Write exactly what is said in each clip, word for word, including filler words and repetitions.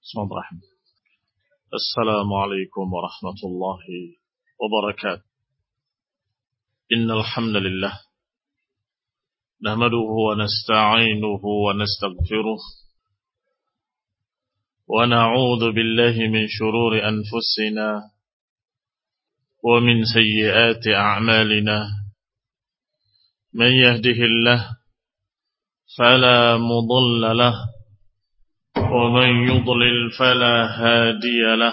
Bismillahirrahmanirrahim. Assalamualaikum warahmatullahi wabarakatuh. Innal hamdalillah nahmaduhu wa nasta'inuhu wa nastaghfiruh wa na'udzu billahi min shururi anfusina wa min sayyiati a'malina. Man yahdihillahu fala mudilla lahu ومن يضلل فلا هادي له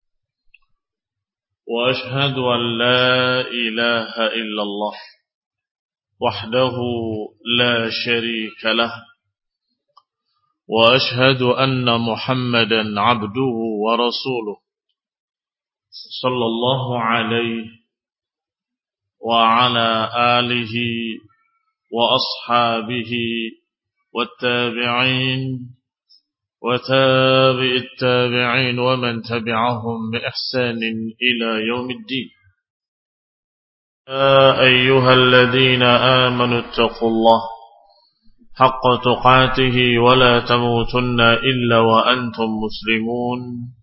وأشهد أن لا إله إلا الله وحده لا شريك له وأشهد أن محمدا عبده ورسوله صلى الله عليه وعلى آله وأصحابه والتابعين وتابع التابعين ومن تبعهم بإحسان إلى يوم الدين. يا أيها الذين آمنوا اتقوا الله حق تقاته ولا تموتن إلا وأنتم مسلمون.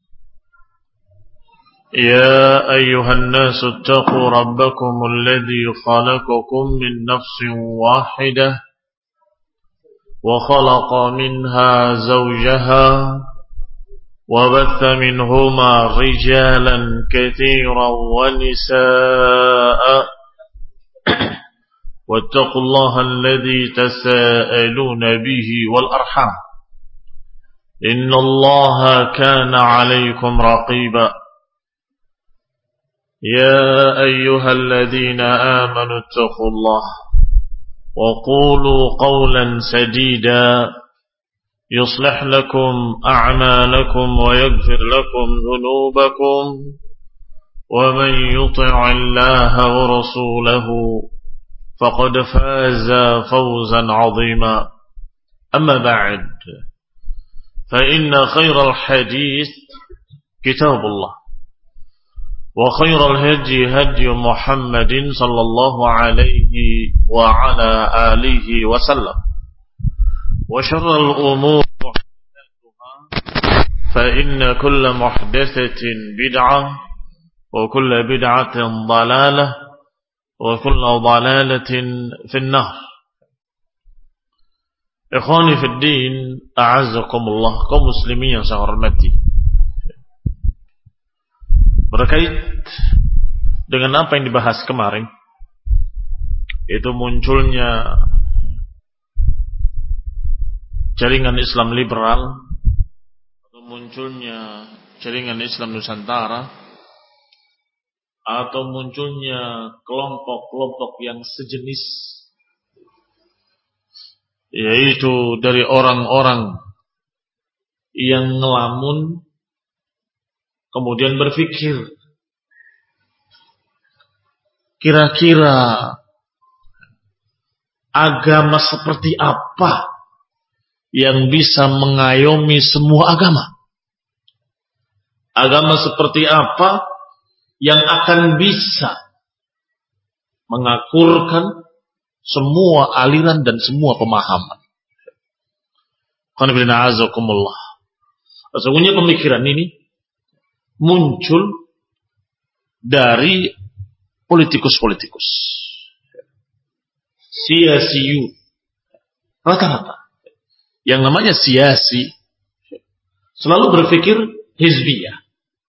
يا أيها الناس اتقوا ربكم الذي خلقكم من نفس واحدة وخلق منها زوجها وبث منهما رجالا كثيرا ونساء واتقوا الله الذي تساءلون به والأرحام إن الله كان عليكم رقيبا. يا أيها الذين آمنوا اتقوا الله وقولوا قولا سديدا يصلح لكم أعمالكم ويغفر لكم ذنوبكم ومن يطع الله ورسوله فقد فاز فوزا عظيما. أما بعد فإن خير الحديث كتاب الله وخير الهدي هدي محمد صلى الله عليه وعلى آله وسلم وشر الأمور محدثاتها فإن كل محدثة بدعة وكل بدعة ضلالة وكل ضلالة في النار. Ikhwani fi din, a'azzakumullah, kaum muslimin yang saya hormati. Berkait dengan apa yang dibahas kemarin, itu munculnya jaringan Islam liberal atau munculnya jaringan Islam Nusantara atau munculnya kelompok-kelompok yang sejenis, yaitu dari orang-orang yang ngelamun kemudian berpikir kira-kira agama seperti apa yang bisa mengayomi semua agama? Agama seperti apa yang akan bisa mengakurkan semua aliran dan semua pemahaman? Sesungguhnya pemikiran ini muncul dari politikus-politikus, siasiyu, rata-rata. Yang namanya siasi selalu berpikir hizbiyah.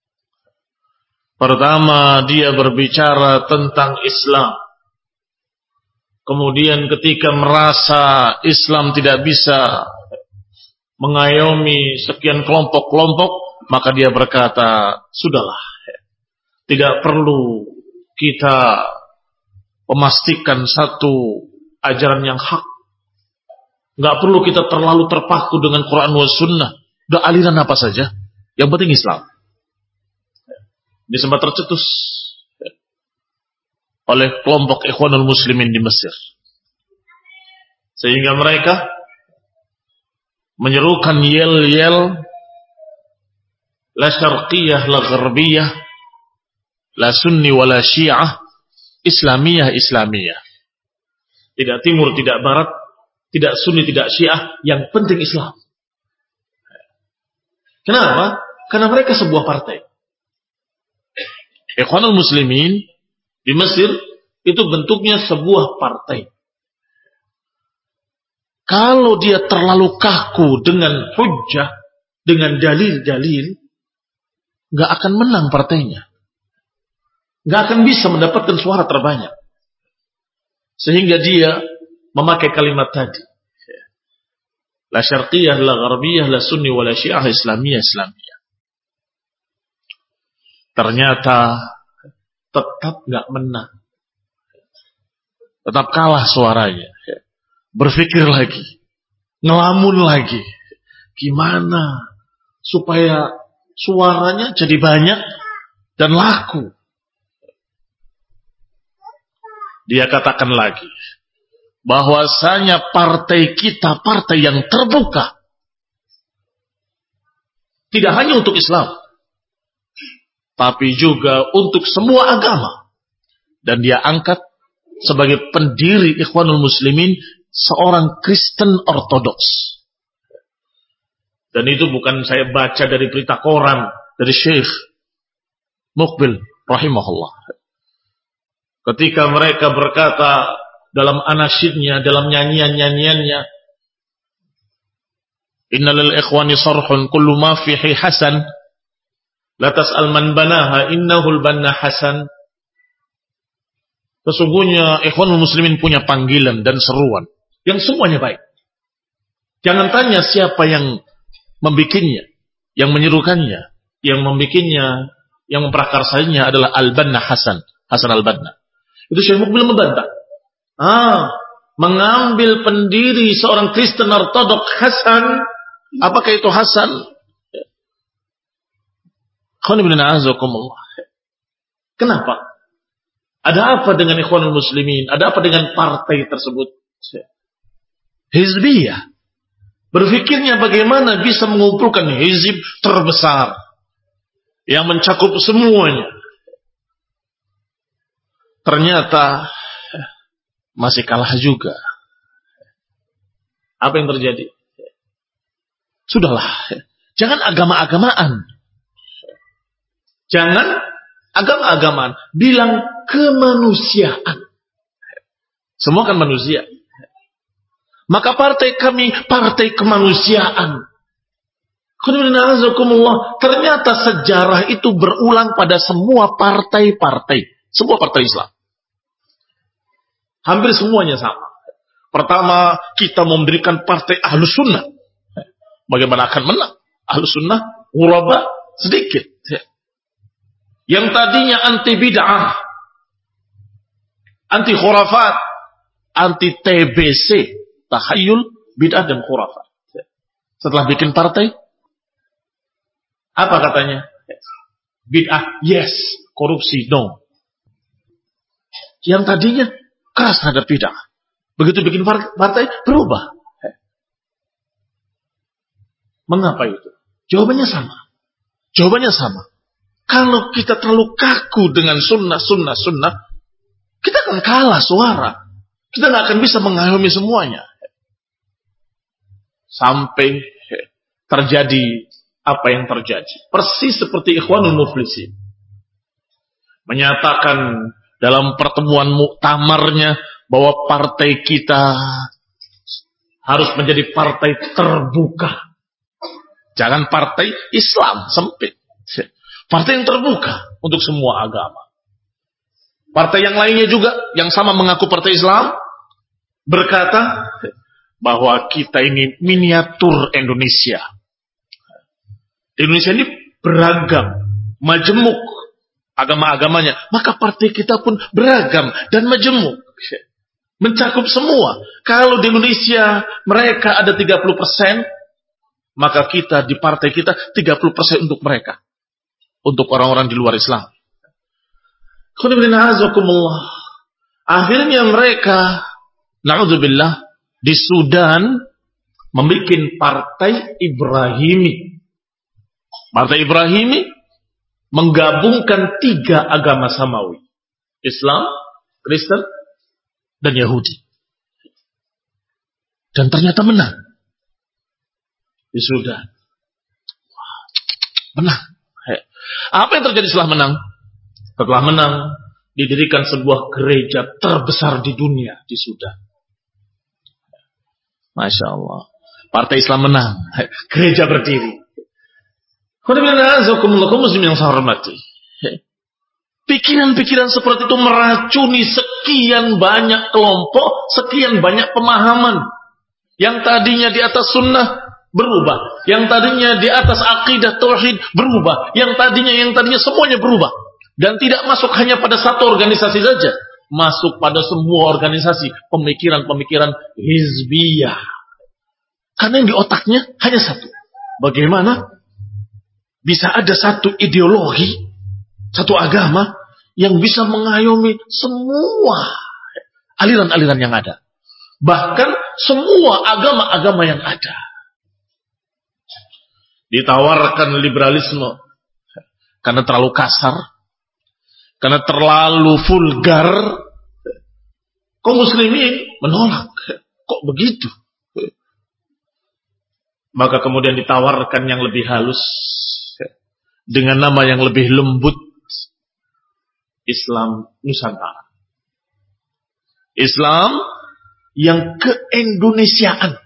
Pertama dia berbicara tentang Islam, kemudian ketika merasa Islam tidak bisa mengayomi sekian kelompok-kelompok, maka dia berkata, sudahlah, tidak perlu kita memastikan satu ajaran yang hak. Nggak perlu kita terlalu terpaku dengan Quran wa Sunnah. Udah aliran apa saja, yang penting Islam. Ini sempat tercetus oleh kelompok Ikhwanul Muslimin di Mesir, sehingga mereka menyerukan yel-yel, la syarqiyah, la gharbiyah, la sunni wa la syiah, islamiyah, islamiyah. Tidak timur, tidak barat, tidak sunni, tidak syiah, yang penting Islam. Kenapa? Karena mereka sebuah partai. Ikhwanul Muslimin di Mesir itu bentuknya sebuah partai. Kalau dia terlalu kaku dengan hujjah, dengan dalil-dalil, nggak akan menang partainya. Nggak akan bisa mendapatkan suara terbanyak. Sehingga dia memakai kalimat tadi. La syarqiyah, la gharbiyah, la sunni, wa la syiah, islamiyah, islamiyah. Ternyata tetap nggak menang. Tetap kalah suaranya. Berpikir lagi. Ngelamun lagi. Gimana supaya suaranya jadi banyak dan laku. Dia katakan lagi, bahwasanya partai kita partai yang terbuka. Tidak hanya untuk Islam, tapi juga untuk semua agama. Dan dia angkat sebagai pendiri Ikhwanul Muslimin seorang Kristen Ortodoks. Dan itu bukan saya baca dari berita koran, dari Syekh Muqbil rahimahullah. Ketika mereka berkata dalam anasyidnya, dalam nyanyian-nyanyiannya, Inna lil ikhwani sarhun kullu ma fihi hasan, la tas'al man banaha innahul banna hasan. Sesungguhnya Ikhwanul Muslimin punya panggilan dan seruan yang semuanya baik. Jangan tanya siapa yang membikinnya, yang menyerukannya, yang membikinnya, yang memprakarsainya adalah Al-Banna Hasan, Hasan Al-Banna. Itu Syekh Muqbil membantah. Ah, mengambil pendiri seorang Kristen Ortodok Hasan, apakah itu Hasan? Kenapa? Ada apa dengan Ikhwanul Muslimin? Ada apa dengan partai tersebut? Hizbiyah. Berpikirnya bagaimana bisa mengumpulkan hizib terbesar yang mencakup semuanya. Ternyata masih kalah juga. Apa yang terjadi? Sudahlah, jangan agama-agamaan. Jangan agama-agamaan, bilang kemanusiaan. Semua kan manusia. Maka partai kami partai kemanusiaan. Ternyata sejarah itu berulang pada semua partai-partai. Semua partai Islam. Hampir semuanya sama. Pertama, kita memberikan partai Ahlus Sunnah. Bagaimana akan menang? Ahlus Sunnah, ghuraba, sedikit. Yang tadinya anti bid'ah, anti khurafat, anti T B C, tahayyul, bid'ah dan khurafat. Setelah bikin partai, apa katanya? Bid'ah, yes. Korupsi, no. Yang tadinya keras terhadap bid'ah. Begitu bikin partai, berubah. Mengapa itu? Jawabannya sama. Jawabannya sama. Kalau kita terlalu kaku dengan sunnah, sunnah, sunnah, kita akan kalah suara. Kita nggak akan bisa mengayomi semuanya. Sampai terjadi apa yang terjadi. Persis seperti Ikhwanul Muflisin. Menyatakan dalam pertemuan muktamarnya bahwa partai kita harus menjadi partai terbuka. Jangan partai Islam sempit. Partai yang terbuka untuk semua agama. Partai yang lainnya juga yang sama mengaku partai Islam berkata bahwa kita ini miniatur Indonesia. Indonesia ini beragam, majemuk agama-agamanya. Maka partai kita pun beragam dan majemuk. Mencakup semua. Kalau di Indonesia mereka ada tiga puluh persen, maka kita di partai kita tiga puluh persen untuk mereka. Untuk orang-orang di luar Islam. Akhirnya mereka, na'udzubillah, di Sudan membuat partai Ibrahimi. Partai Ibrahimi menggabungkan tiga agama samawi. Islam, Kristen, dan Yahudi. Dan ternyata menang. Di Sudan. menang. Apa yang terjadi setelah menang? Setelah menang, didirikan sebuah gereja terbesar di dunia di Sudan. Masya Allah. Partai Islam menang, gereja berdiri. Muslim yang saya hormati. Pikiran-pikiran seperti itu meracuni sekian banyak kelompok, sekian banyak pemahaman. Yang tadinya di atas sunnah berubah, yang tadinya di atas akidah tauhid berubah, yang tadinya yang tadinya semuanya berubah, dan tidak masuk hanya pada satu organisasi saja, masuk pada semua organisasi, pemikiran-pemikiran hizbiyah. Karena yang di otaknya hanya satu. Bagaimana bisa ada satu ideologi, satu agama yang bisa mengayomi semua aliran-aliran yang ada. Bahkan semua agama-agama yang ada. Ditawarkan liberalisme karena terlalu kasar, karena terlalu vulgar. Kaum muslimin menolak. Kok begitu? Maka kemudian ditawarkan yang lebih halus dengan nama yang lebih lembut, Islam Nusantara. Islam yang keindonesiaan.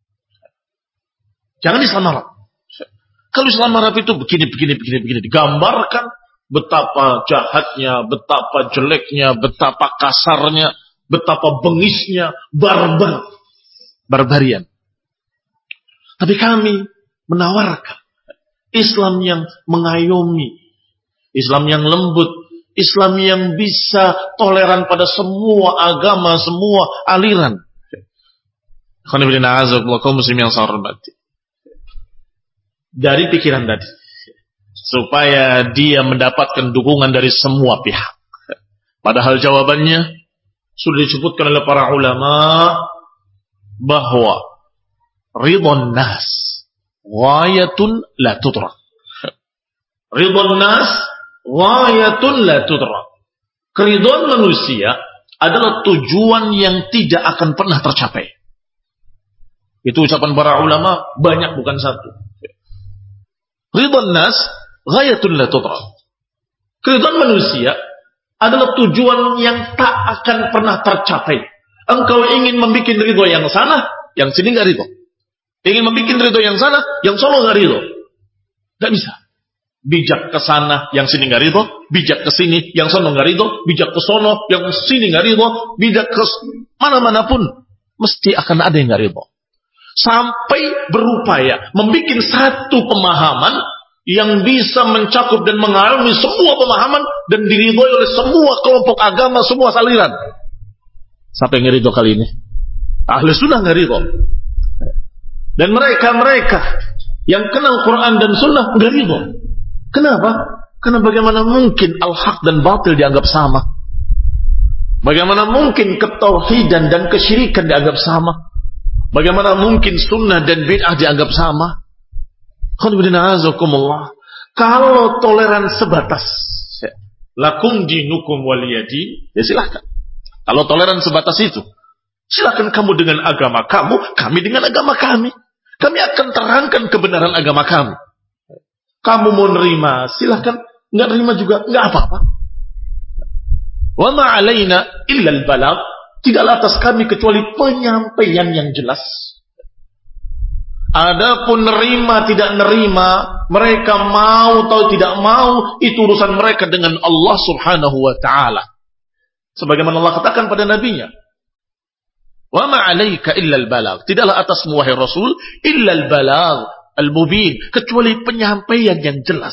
Jangan Islam Arab. Kalau Islam Arab itu begini, begini, begini, begini. Digambarkan betapa jahatnya, betapa jeleknya, betapa kasarnya, betapa bengisnya, barbar. Barbarian. Tapi kami menawarkan Islam yang mengayomi, Islam yang lembut, Islam yang bisa toleran pada semua agama, semua aliran. Dari pikiran tadi, supaya dia mendapatkan dukungan dari semua pihak. Padahal jawabannya sudah disebutkan oleh para ulama bahwa ridwan nas ghayatun la tudrak. Ridwan nas ghayatun la tudrak. Keridhaan manusia adalah tujuan yang tidak akan pernah tercapai. Itu ucapan para ulama, banyak bukan satu. Ridwan nas ghayatun la tudrak. Keridhaan manusia adalah tujuan yang tak akan pernah tercapai. Engkau ingin membuat ridho yang sana, yang sini enggak ridho. Ingin membuat ridho yang sana, yang sono nggak ridho. Nggak bisa. Bijak ke sana, yang sini nggak ridho. Bijak ke sini, yang sono nggak ridho. Bijak ke sono, yang sini nggak ridho. Bijak ke mana-mana pun, mesti akan ada yang nggak ridho. Sampai berupaya membuat satu pemahaman yang bisa mencakup dan mengalami semua pemahaman dan diridhoi oleh semua kelompok agama, semua aliran. Siapa yang nggak ridho kali ini? Ahli sunnah nggak ridho. Dan mereka-mereka yang kenal Quran dan Sunnah nggak ridho. Kenapa? Karena bagaimana mungkin al-haq dan batil dianggap sama? Bagaimana mungkin ketauhidan dan kesyirikan dianggap sama? Bagaimana mungkin sunnah dan bid'ah dianggap sama? Kalau toleran sebatas, lakum dinukum waliyadin, ya silahkan. Kalau toleran sebatas itu, silahkan kamu dengan agama kamu, kami dengan agama kami. Kami akan terangkan kebenaran agama kami. Kamu mau nerima, silahkan. Nggak nerima juga, nggak apa-apa. Wa ma alaina illa al-balagh. Tidaklah atas kami kecuali penyampaian yang jelas. Adapun nerima tidak nerima, mereka mau atau tidak mau, itu urusan mereka dengan Allah Subhanahu wa taala. Sebagaimana Allah katakan pada nabinya, wa ma 'alaika illa al-balagh. Tidaklah atasmu wahai Rasul illa al-balagh al-mubin, kecuali penyampaian yang jelas.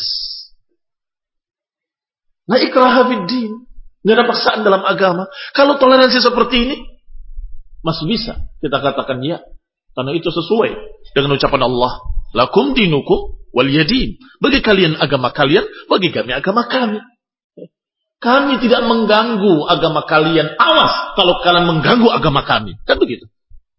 La ikraha fid din. Enggak ada paksaan dalam agama. Kalau toleransi seperti ini masih bisa kita katakan ya, karena itu sesuai dengan ucapan Allah, lakum dinukum waliyadin. Bagi kalian agama kalian, bagi kami agama kami. Kami tidak mengganggu agama kalian. Awas kalau kalian mengganggu agama kami. Kan begitu.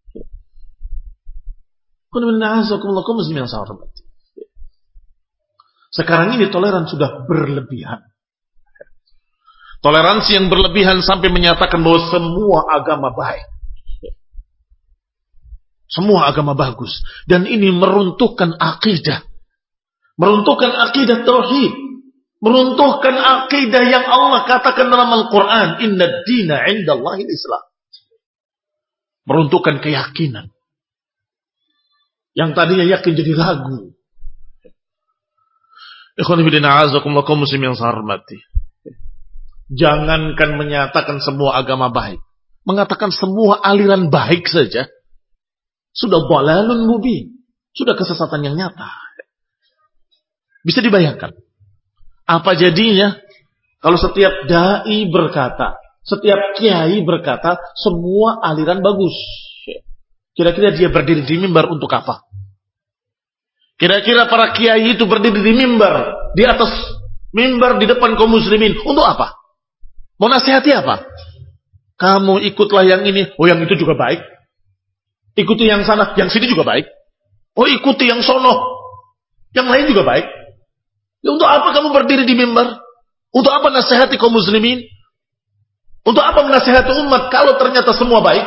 Sekarang ini toleran sudah berlebihan. Toleransi yang berlebihan sampai menyatakan bahwa semua agama baik. Semua agama bagus. Dan ini meruntuhkan akidah. meruntuhkan akidah tauhid, meruntuhkan akidah yang Allah katakan dalam Al-Quran, inna dina indallahi Islam. Meruntuhkan keyakinan. Yang tadinya yakin jadi ragu. Ikhwan fillah a'azakumullah kaum muslimin yang saya hormati. Jangankan menyatakan semua agama baik, mengatakan semua aliran baik saja sudah dhalalun mubin, sudah kesesatan yang nyata. Bisa dibayangkan apa jadinya kalau setiap dai berkata, setiap kiai berkata semua aliran bagus. Kira-kira dia berdiri di mimbar untuk apa? Kira-kira para kiai itu berdiri di mimbar, di atas mimbar di depan kaum muslimin untuk apa? Mau nasihati apa? Kamu ikutlah yang ini, oh yang itu juga baik. Ikuti yang sana, yang sini juga baik. Oh ikuti yang sono, yang lain juga baik. Ya, untuk apa kamu berdiri di mimbar? Untuk apa nasihati kaum muslimin? Untuk apa menasihati umat kalau ternyata semua baik?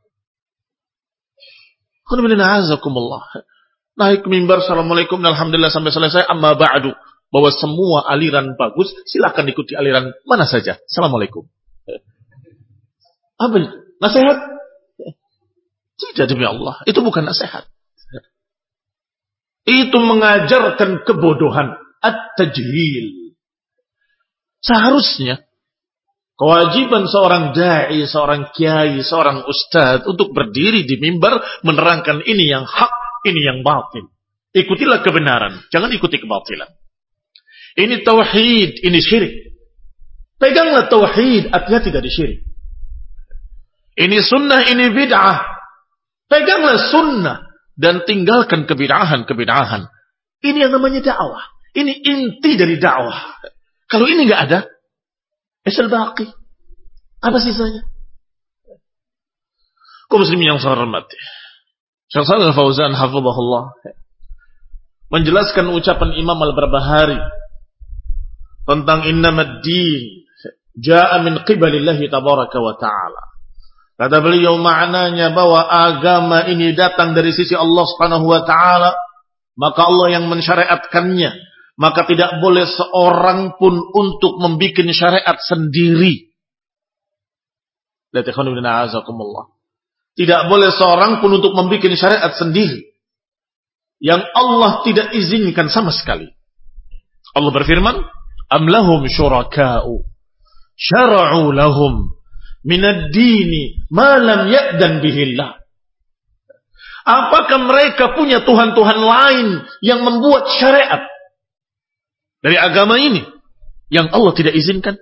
Naik ke mimbar, assalamualaikum, alhamdulillah sampai selesai. Amma ba'du, bahwa semua aliran bagus, silakan ikuti aliran mana saja. Assalamualaikum. Apa? Nasihat? Tidak, demi Allah, itu bukan nasihat. Itu mengajarkan kebodohan, at-tajhil. Seharusnya kewajiban seorang dai, seorang kiai, seorang ustadz untuk berdiri di mimbar menerangkan ini yang hak, ini yang batil. Ikutilah kebenaran, jangan ikuti kebatilan. Ini tauhid, ini syirik. Peganglah tauhid, hati-hati dari syirik. Ini sunnah, ini bid'ah. Peganglah sunnah dan tinggalkan kebid'ahan-kebid'ahan. Ini yang namanya dakwah. Ini inti dari dakwah. Kalau ini nggak ada, esal baqi. Apa sisanya? Kaum muslimin yang saya hormati. Syekh Shalih Al-Fauzan hafizahullah menjelaskan ucapan Imam Al-Barbahari tentang innamad din jaa min qibalillahi tabaraka wa ta'ala. Kata beliau maknanya bahwa agama ini datang dari sisi Allah Subhanahu wa taala, maka Allah yang mensyariatkannya, maka tidak boleh seorang pun untuk membuat syariat sendiri. Tidak boleh seorang pun untuk membuat syariat sendiri yang Allah tidak izinkan sama sekali. Allah berfirman, am lahum syuraka'u syara'u lahum minad dini ma lam ya'dan bihillah. Apakah mereka punya Tuhan-Tuhan lain yang membuat syariat dari agama ini yang Allah tidak izinkan?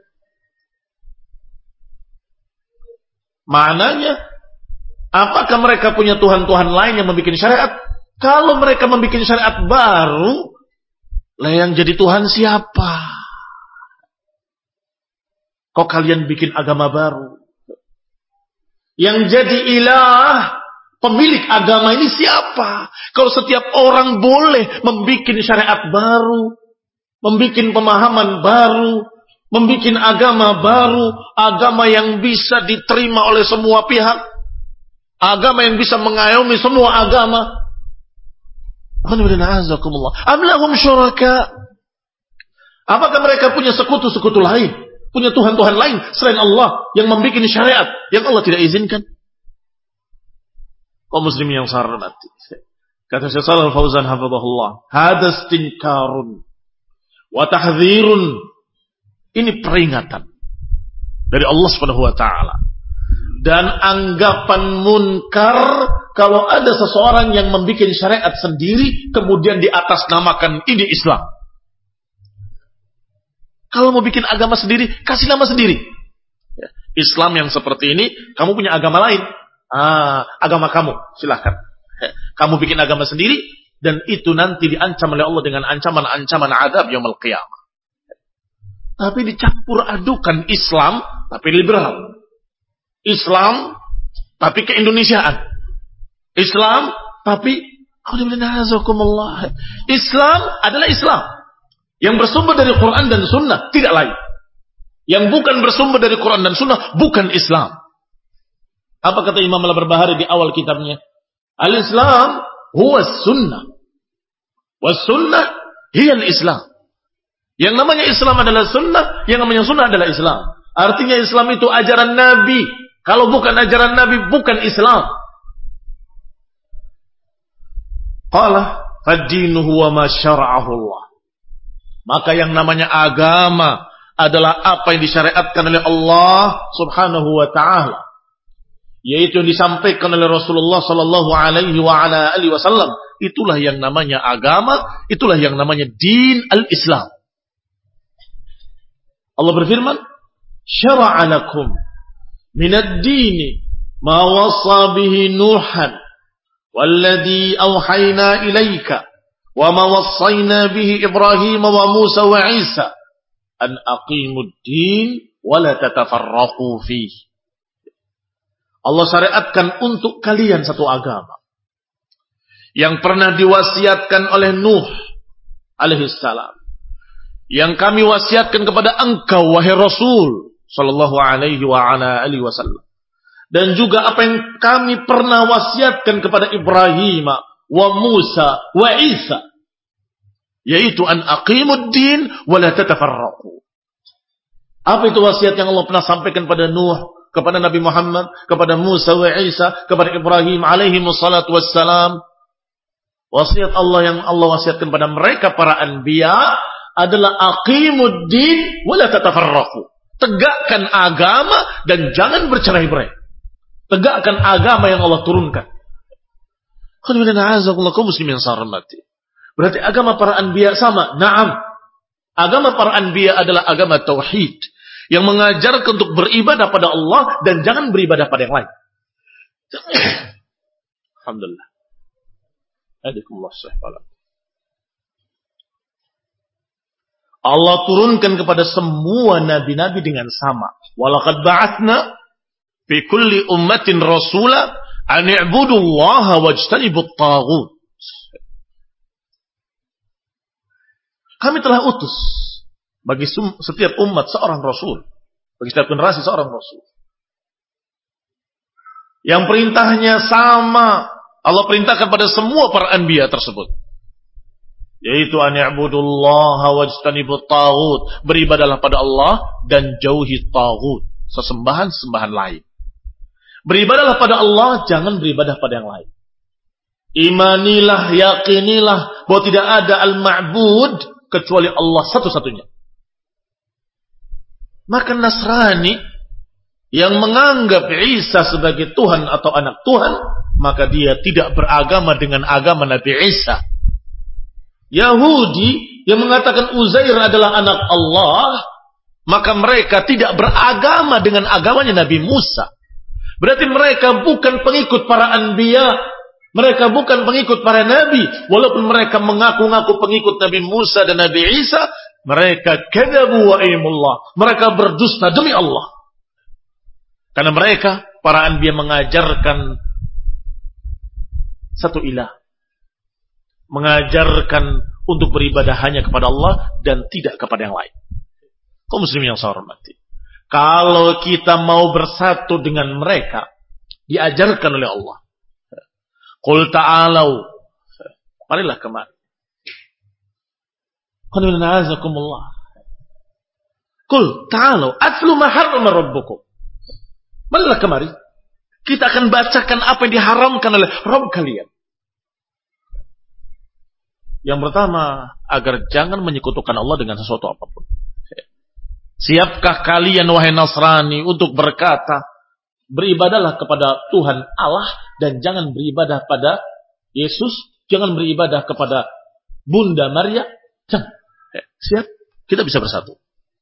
Maknanya, apakah mereka punya Tuhan-Tuhan lain yang membuat syariat? Kalau mereka membuat syariat baru, lah yang jadi Tuhan siapa? Kok kalian bikin agama baru? Yang jadi ilah, pemilik agama ini siapa? Kalau setiap orang boleh membuat syariat baru, membuat pemahaman baru, membuat agama baru, agama yang bisa diterima oleh semua pihak, agama yang bisa mengayomi semua agama. Am lahum syuraka? Apakah mereka punya sekutu-sekutu lain, punya Tuhan-Tuhan lain selain Allah yang membuat syariat yang Allah tidak izinkan? Kaum muslimin yang saya hormati, kata Syekh Shalih Al-Fauzan hafizahullah, hada istinkarun wa tahdhirun. Ini peringatan dari Allah Subhanahu wa taala dan anggapan munkar kalau ada seseorang yang membuat syariat sendiri kemudian diatasnamakan ini Islam. Kalau mau bikin agama sendiri, kasih nama sendiri. Islam yang seperti ini, kamu punya agama lain. Ah, agama kamu, silahkan. Kamu bikin agama sendiri dan itu nanti diancam oleh Allah dengan ancaman-ancaman azab yaumul qiyamah. Tapi dicampur adukan Islam, tapi liberal. Islam, tapi keindonesiaan. Islam, tapi Islam adalah Islam yang bersumber dari Quran dan Sunnah, tidak lain. Yang bukan bersumber dari Quran dan Sunnah, bukan Islam. Apa kata Imam Al-Barbahari di awal kitabnya? Al-Islam huwa sunnah. Was sunnah Hiyal Islam. Yang namanya Islam adalah sunnah, yang namanya sunnah adalah Islam. Artinya Islam itu ajaran Nabi. Kalau bukan ajaran Nabi, bukan Islam. Qala fad-dinu huwa ma syara'ahu Allah. Maka yang namanya agama adalah apa yang disyariatkan oleh Allah Subhanahu wa taala, yaitu yang disampaikan oleh Rasulullah sallallahu alaihi wa ala alihi wasallam. Itulah yang namanya agama, itulah yang namanya din al-Islam. Allah berfirman, "Syara'a lakum minad dini ma wassa bihi Nuhan walladzi auhayna ilaika wa ma wassayna bihi Ibrahim wa Musa wa Isa an aqimud din wa la tatafarraqu fihi." Allah syariatkan untuk kalian satu agama yang pernah diwasiatkan oleh Nuh alaihi salam, yang kami wasiatkan kepada engkau wahai Rasul sallallahu alaihi wa ala alihi wasallam, dan juga apa yang kami pernah wasiatkan kepada Ibrahim wa Musa wa Isa, yaitu an aqimud din wa la tatafarraqu. Apa itu wasiat yang Allah pernah sampaikan pada Nuh, kepada Nabi Muhammad, kepada Musa wa Isa, kepada Ibrahim alaihi wassalatu wassalam? Wasiat Allah yang Allah wasiatkan pada mereka para anbiya adalah aqimud din wa la tatafarraqu. Tegakkan agama dan jangan bercerai-berai. Tegakkan agama yang Allah turunkan. Berarti agama para anbiya sama? Naam. Agama para anbiya adalah agama tauhid yang mengajarkan untuk beribadah pada Allah dan jangan beribadah pada yang lain. Alhamdulillah. Allah turunkan kepada semua nabi-nabi dengan sama. Walaqad ba'atsna fi kulli ummatin rasula an i'budu Allah wajtanibut taghut. Kami telah utus bagi setiap umat seorang rasul, bagi setiap generasi seorang rasul, yang perintahnya sama. Allah perintahkan pada semua para anbiya tersebut, yaitu an i'budullaha wajtanibut taghut, beribadahlah pada Allah dan jauhi taghut, sesembahan-sembahan lain. Beribadahlah pada Allah, jangan beribadah pada yang lain. Imanilah, yakinilah bahwa tidak ada al-ma'bud kecuali Allah satu-satunya. Maka Nasrani yang menganggap Isa sebagai Tuhan atau anak Tuhan, maka dia tidak beragama dengan agama Nabi Isa. Yahudi yang mengatakan Uzair adalah anak Allah, maka mereka tidak beragama dengan agamanya Nabi Musa. Berarti mereka bukan pengikut para anbiya, mereka bukan pengikut para nabi. Walaupun mereka mengaku-ngaku pengikut Nabi Musa dan Nabi Isa, mereka kadzabu wa aimullah, mereka berdusta demi Allah. Karena mereka para anbiya mengajarkan satu ilah, mengajarkan untuk beribadah hanya kepada Allah dan tidak kepada yang lain. Kaum muslimin yang saya hormati, kalau kita mau bersatu dengan mereka, diajarkan oleh Allah, qul ta'alau, marilah kemari. Qul ta'alau atlu ma harrama rabbukum, marilah kemari, kita akan bacakan apa yang diharamkan oleh Rabb kalian. Yang pertama, agar jangan menyekutukan Allah dengan sesuatu apapun. Siapkah kalian wahai Nasrani untuk berkata, beribadahlah kepada Tuhan Allah dan jangan beribadah pada Yesus, jangan beribadah kepada Bunda Maria, jangan. Siap? Kita bisa bersatu.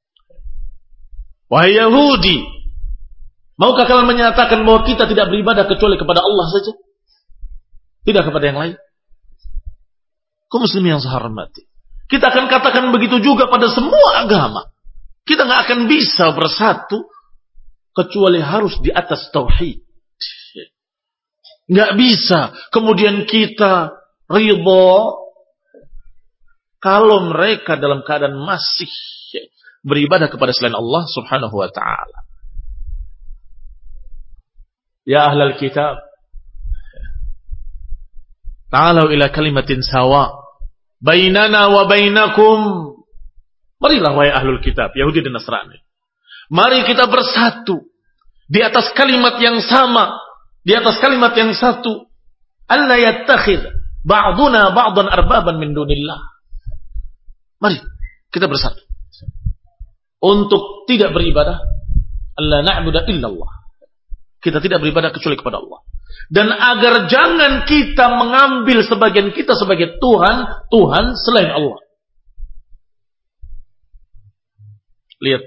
Wahai Yahudi, maukah kalian menyatakan bahwa kita tidak beribadah kecuali kepada Allah saja? Tidak kepada yang lain? Kaum muslimin yang saya hormati, kita akan katakan begitu juga pada semua agama. Kita nggak akan bisa bersatu kecuali harus di atas tauhid. Nggak bisa kemudian kita ridha kalau mereka dalam keadaan masih beribadah kepada selain Allah Subhanahu wa taala. Ya ahlal kitab, ta'alau ila kalimatin sawa bainana wa bainakum. Marilah wahai ahlul kitab, Yahudi dan Nasrani. Mari kita bersatu di atas kalimat yang sama, di atas kalimat yang satu. Alla yattakhidh ba'duna ba'dan arbaban min dunillah. Mari kita bersatu untuk tidak beribadah. Alla na'budu illallah. Kita tidak beribadah kecuali kepada Allah. Dan agar jangan kita mengambil sebagian kita sebagai Tuhan, Tuhan selain Allah. Lihat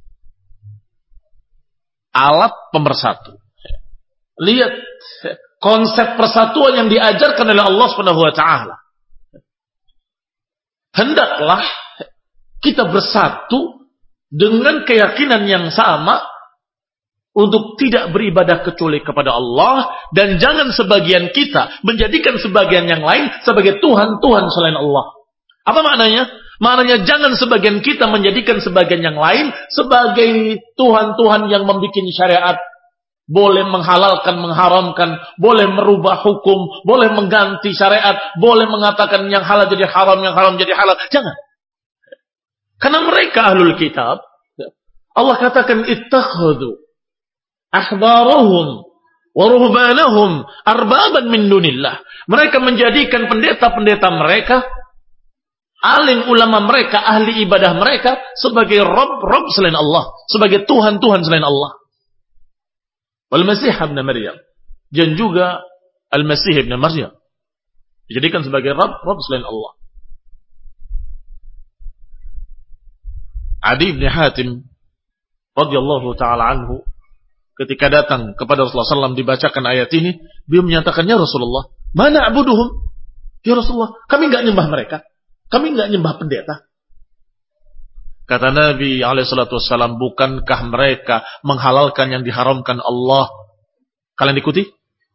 alat pemersatu. Lihat konsep persatuan yang diajarkan oleh Allah Subhanahu wa taala. Hendaklah kita bersatu dengan keyakinan yang sama untuk tidak beribadah kecuali kepada Allah, dan jangan sebagian kita menjadikan sebagian yang lain sebagai Tuhan-Tuhan selain Allah. Apa maknanya? Maknanya jangan sebagian kita menjadikan sebagian yang lain sebagai Tuhan-Tuhan yang membuat syariat, boleh menghalalkan, mengharamkan, boleh merubah hukum, boleh mengganti syariat, boleh mengatakan yang halal jadi haram, yang haram jadi halal. Jangan. Karena mereka ahlul kitab, Allah katakan ittakhadhu ahbarahum wa ruhbanahum arbaban min dunillah. Mereka menjadikan pendeta-pendeta mereka, alim ulama mereka, ahli ibadah mereka sebagai Rabb-Rabb selain Allah, sebagai Tuhan-Tuhan selain Allah. Wal-Masih ibn Maryam, dan juga Al-Masih ibn Maryam dijadikan sebagai Rabb-Rabb selain Allah. Adi bin Hatim radhiyallahu taala anhu ketika datang kepada Rasulullah sallallahu alaihi wasallam dibacakan ayat ini, beliau menyatakan, ya Rasulullah, mana abuduhum? Ya Rasulullah, kami enggak nyembah mereka. Kami enggak nyembah pendeta. Kata Nabi alaihi salatu wasallam, bukankah mereka menghalalkan yang diharamkan Allah? Kalian ikuti?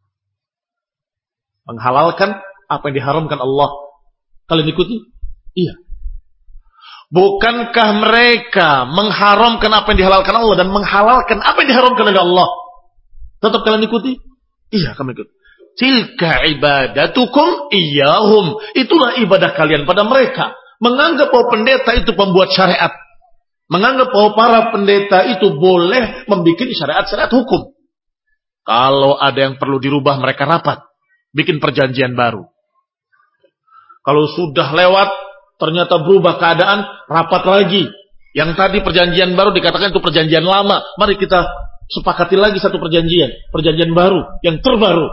Menghalalkan apa yang diharamkan Allah. Kalian ikuti? Iya. Bukankah mereka mengharamkan apa yang dihalalkan Allah dan menghalalkan apa yang diharamkan oleh Allah? Tetap kalian ikuti? Iya, kami ikuti. Tilka ibadatukum iyyahum. Itulah ibadah kalian pada mereka. Menganggap bahwa pendeta itu pembuat syariat. Menganggap bahwa para pendeta itu boleh membuat syariat-syariat hukum. Kalau ada yang perlu dirubah, mereka rapat. Bikin perjanjian baru. Kalau sudah lewat, ternyata berubah keadaan, rapat lagi. Yang tadi perjanjian baru dikatakan itu perjanjian lama. Mari kita sepakati lagi satu perjanjian. Perjanjian baru, yang terbaru.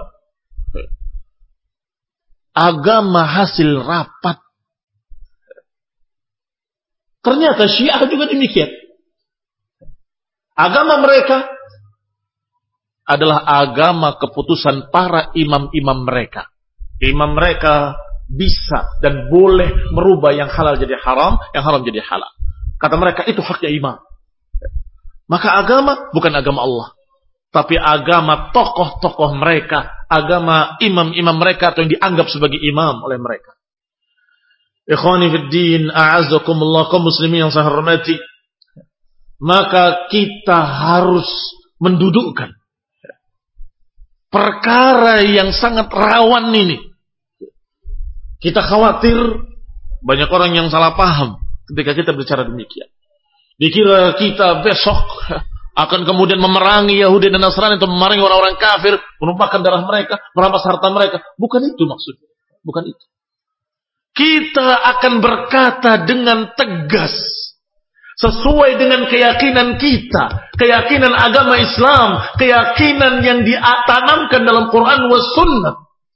Agama hasil rapat. Ternyata Syiah juga demikian. Agama mereka adalah agama keputusan para imam-imam mereka. Imam mereka bisa dan boleh merubah yang halal jadi haram, yang haram jadi halal. Kata mereka itu haknya imam. Maka agama bukan agama Allah, tapi agama tokoh-tokoh mereka, agama imam-imam mereka atau yang dianggap sebagai imam oleh mereka. Ikhwani fid din, a'azzakumullah, kaum muslimin yang saya hormati. Maka kita harus mendudukkan perkara yang sangat rawan ini. Kita khawatir banyak orang yang salah paham ketika kita bicara demikian. Dikira kita besok akan kemudian memerangi Yahudi dan Nasrani atau memerangi orang-orang kafir, menumpahkan darah mereka, merampas harta mereka. Bukan itu maksudnya. Bukan itu. Kita akan berkata dengan tegas sesuai dengan keyakinan kita, keyakinan agama Islam, keyakinan yang ditanamkan dalam Quran wa Sunnah,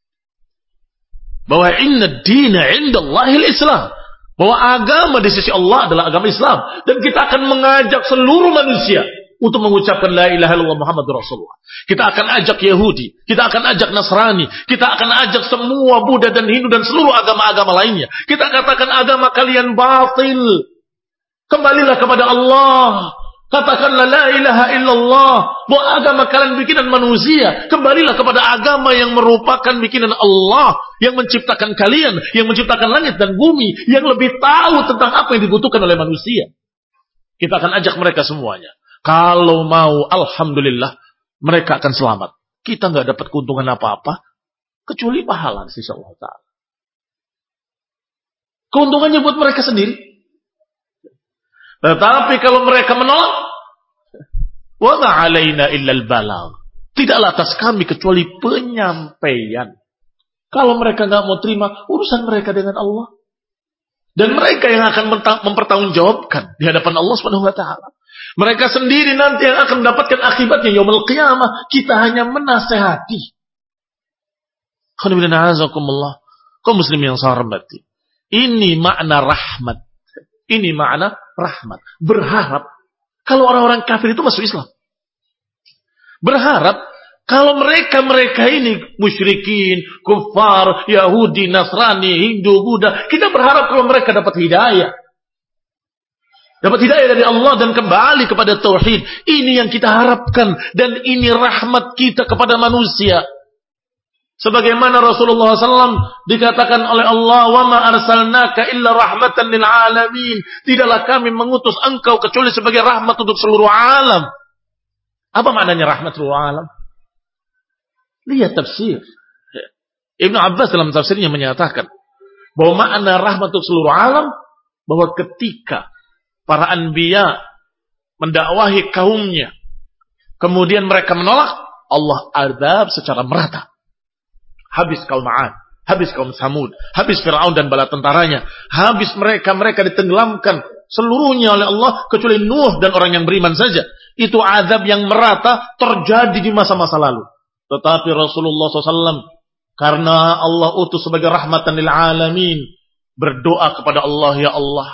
bahwa inna dina indallahil Islam, bahwa agama di sisi Allah adalah agama Islam, dan kita akan mengajak seluruh manusia untuk mengucapkan la ilaha illallah Muhammadur Rasulullah. Kita akan ajak Yahudi, kita akan ajak Nasrani, kita akan ajak semua Buddha dan Hindu dan seluruh agama-agama lainnya. Kita katakan agama kalian batil. Kembalilah kepada Allah. Katakanlah la ilaha illallah, bahwa agama kalian bikinan manusia. Kembalilah kepada agama yang merupakan bikinan Allah, yang menciptakan kalian, yang menciptakan langit dan bumi, yang lebih tahu tentang apa yang dibutuhkan oleh manusia. Kita akan ajak mereka semuanya. Kalau mau, alhamdulillah, mereka akan selamat. Kita nggak dapat keuntungan apa-apa, kecuali pahala di sisi Allah Ta'ala. Keuntungannya buat mereka sendiri. Tetapi kalau mereka menolak, wa ma 'alaina illa al-balagh. Tidaklah atas kami kecuali penyampaian. Kalau mereka enggak mau terima, urusan mereka dengan Allah. Dan mereka yang akan mempertanggungjawabkan di hadapan Allah Subhanahu wa taala. Mereka sendiri nanti yang akan mendapatkan akibatnya yaumul qiyamah. Kita hanya menasehati. Alhamdulillah, kaum muslimin yang saya hormati. Ini makna rahmat. Ini makna rahmat. Berharap kalau orang-orang kafir itu masuk Islam. Berharap kalau mereka-mereka ini musyrikin, kufar, Yahudi, Nasrani, Hindu, Buddha, kita berharap kalau mereka dapat hidayah. Dapat hidayah dari Allah dan kembali kepada tauhid. Ini yang kita harapkan dan ini rahmat kita kepada manusia. Sebagaimana Rasulullah shallallahu alaihi wasallam dikatakan oleh Allah, wa ma arsalnaka illa rahmatan lil alamin. Tidaklah kami mengutus engkau kecuali sebagai rahmat untuk seluruh alam. Apa maknanya rahmat seluruh alam? Lihat tafsir. Ibnu Abbas dalam tafsirnya menyatakan bahwa makna rahmat untuk seluruh alam, bahwa ketika para anbiya mendakwahi kaumnya, kemudian mereka menolak, Allah azab secara merata. Habis kaum 'Ad, habis kaum Samud, habis Fir'aun dan bala tentaranya, habis mereka mereka ditenggelamkan seluruhnya oleh Allah kecuali Nuh dan orang yang beriman saja. Itu azab yang merata terjadi di masa-masa lalu. Tetapi Rasulullah shallallahu alaihi wasallam karena Allah utus sebagai rahmatan lil alamin, berdoa kepada Allah, ya Allah,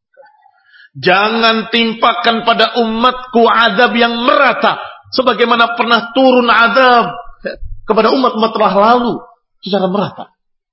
jangan timpakan pada umatku azab yang merata sebagaimana pernah turun azab kepada umat-umat telah lalu secara merata.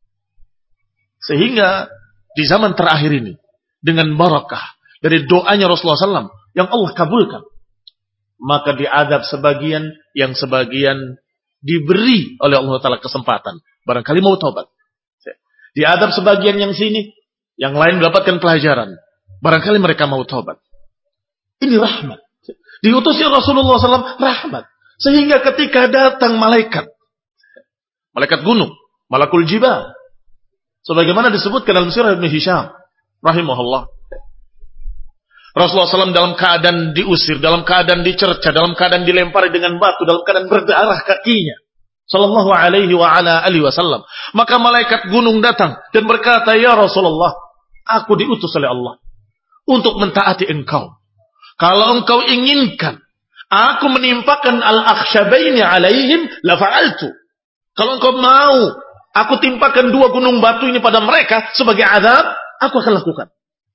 Sehingga di zaman terakhir ini dengan barakah dari doanya Rasulullah shallallahu alaihi wasallam yang Allah kabulkan, maka diadab sebagian, yang sebagian diberi oleh Allah Ta'ala kesempatan. Barangkali mau taubat. Diadab sebagian yang sini, yang lain mendapatkan pelajaran. Barangkali mereka mau taubat. Ini rahmat. Diutusnya Rasulullah shallallahu alaihi wasallam rahmat. Sehingga ketika datang malaikat, malaikat gunung, malakul jibal, sebagaimana disebutkan dalam sirah Ibnu Hisham rahimahullah, Rasulullah shallallahu alaihi wasallam dalam keadaan diusir, dalam keadaan dicerca, dalam keadaan dilempari dengan batu, dalam keadaan berdarah kakinya. Sallallahu alaihi wa ala alihi wasallam. Maka malaikat gunung datang dan berkata, ya Rasulullah, aku diutus oleh Allah untuk mentaati engkau. Kalau engkau inginkan aku menimpakan al-akhshabaini alaihim, la fa'altu. Kalau engkau mau aku timpakan dua gunung batu ini pada mereka sebagai azab, aku akan lakukan.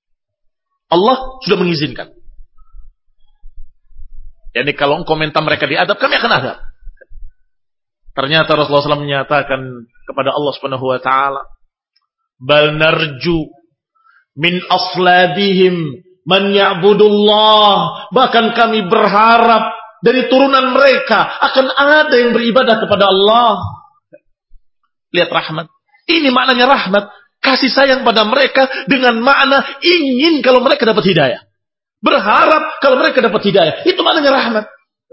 Allah sudah mengizinkan. Jadi kalau engkau minta mereka diadab, kami akan adab. Ternyata Rasulullah shallallahu alaihi wasallam menyatakan kepada Allah Subhanahu wa taala, bal narju min aslabihim man ya'budullah. Bahkan kami berharap dari turunan mereka akan ada yang beribadah kepada Allah. Lihat rahmat. Ini maknanya rahmat. Kasih sayang pada mereka dengan makna ingin kalau mereka dapat hidayah. Berharap kalau mereka dapat hidayah. Itu maknanya rahmat.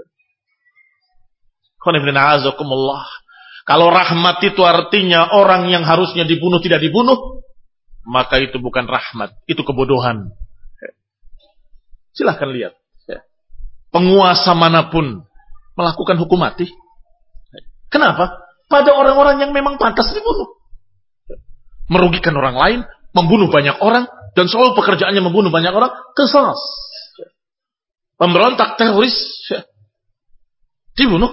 Kalau rahmat itu artinya orang yang harusnya dibunuh tidak dibunuh, maka itu bukan rahmat. Itu kebodohan. Silahkan lihat. Penguasa manapun melakukan hukum mati. Kenapa? Pada orang-orang yang memang pantas dibunuh. Merugikan orang lain, membunuh banyak orang, dan selalu pekerjaannya membunuh banyak orang, kesas. Pemberontak, teroris, dibunuh.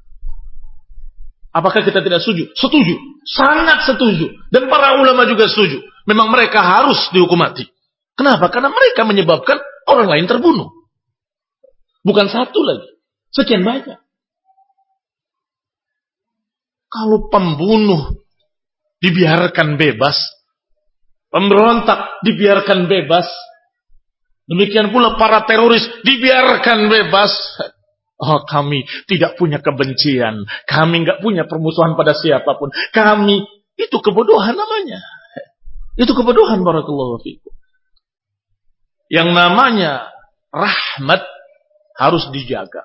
Apakah kita tidak setuju? Setuju, sangat setuju. Dan para ulama juga setuju. Memang mereka harus dihukum mati. Kenapa? Karena mereka menyebabkan orang lain terbunuh. Bukan satu lagi, sekian banyak. Kalau pembunuh dibiarkan bebas, pemberontak dibiarkan bebas, demikian pula para teroris dibiarkan bebas. Oh, kami tidak punya kebencian, kami nggak punya permusuhan pada siapapun. Kami, itu kebodohan namanya. Itu kebodohan, barakallahu fikum. Yang namanya rahmat harus dijaga.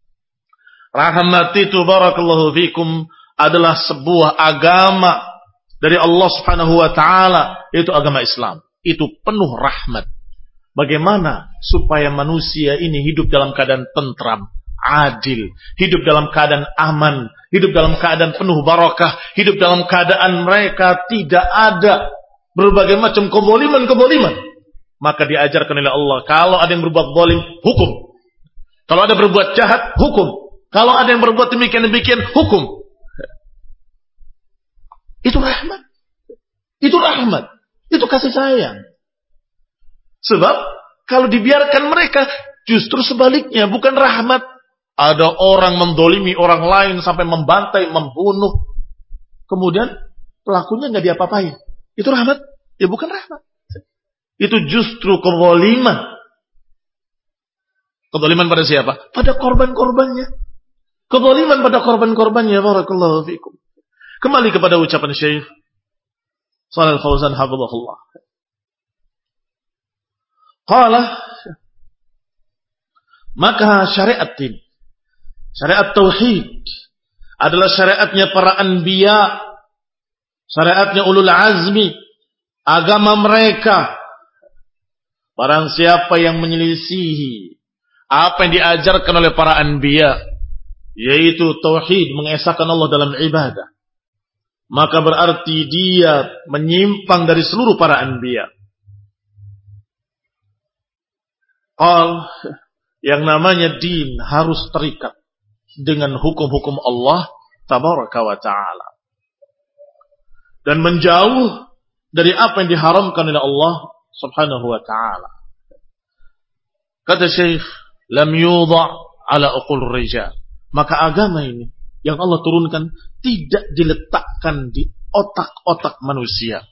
Rahmat itu, barakallahu fikum, adalah sebuah agama dari Allah Subhanahu wa taala, yaitu agama Islam. Itu penuh rahmat. Bagaimana supaya manusia ini hidup dalam keadaan tentram, adil, hidup dalam keadaan aman, hidup dalam keadaan penuh barakah, hidup dalam keadaan mereka tidak ada berbagai macam kezaliman-kezaliman. Maka diajarkan oleh Allah, kalau ada yang berbuat zalim, hukum. Kalau ada berbuat jahat, hukum. Kalau ada yang berbuat demikian-demikian, hukum. Itu rahmat. Itu rahmat. Itu kasih sayang. Sebab kalau dibiarkan mereka, justru sebaliknya, bukan rahmat. Ada orang mendolimi orang lain sampai membantai, membunuh. Kemudian pelakunya nggak diapa-apain. Itu rahmat? Ya bukan rahmat. Itu justru kezaliman. Kezaliman pada siapa? Pada korban-korbannya. Kezaliman pada korban-korbannya. Barakallahu fikum. Kembali kepada ucapan Syekh Shalal Fauzan hafizahullah. Qala, maka syariat ini, syariat tauhid adalah syariatnya para anbiya, syariatnya ulul azmi, agama mereka. Barang siapa yang menyelisihi apa yang diajarkan oleh para anbiya, yaitu tauhid, mengesahkan Allah dalam ibadah, maka berarti dia menyimpang dari seluruh para anbiya. Al, yang namanya din harus terikat dengan hukum-hukum Allah tabaraka wa ta'ala. Dan menjauh dari apa yang diharamkan oleh Allah subhanahu wa ta'ala. Kata Syekh, lam yudha' ala uqul rijal. Maka agama ini yang Allah turunkan tidak diletakkan di otak-otak manusia.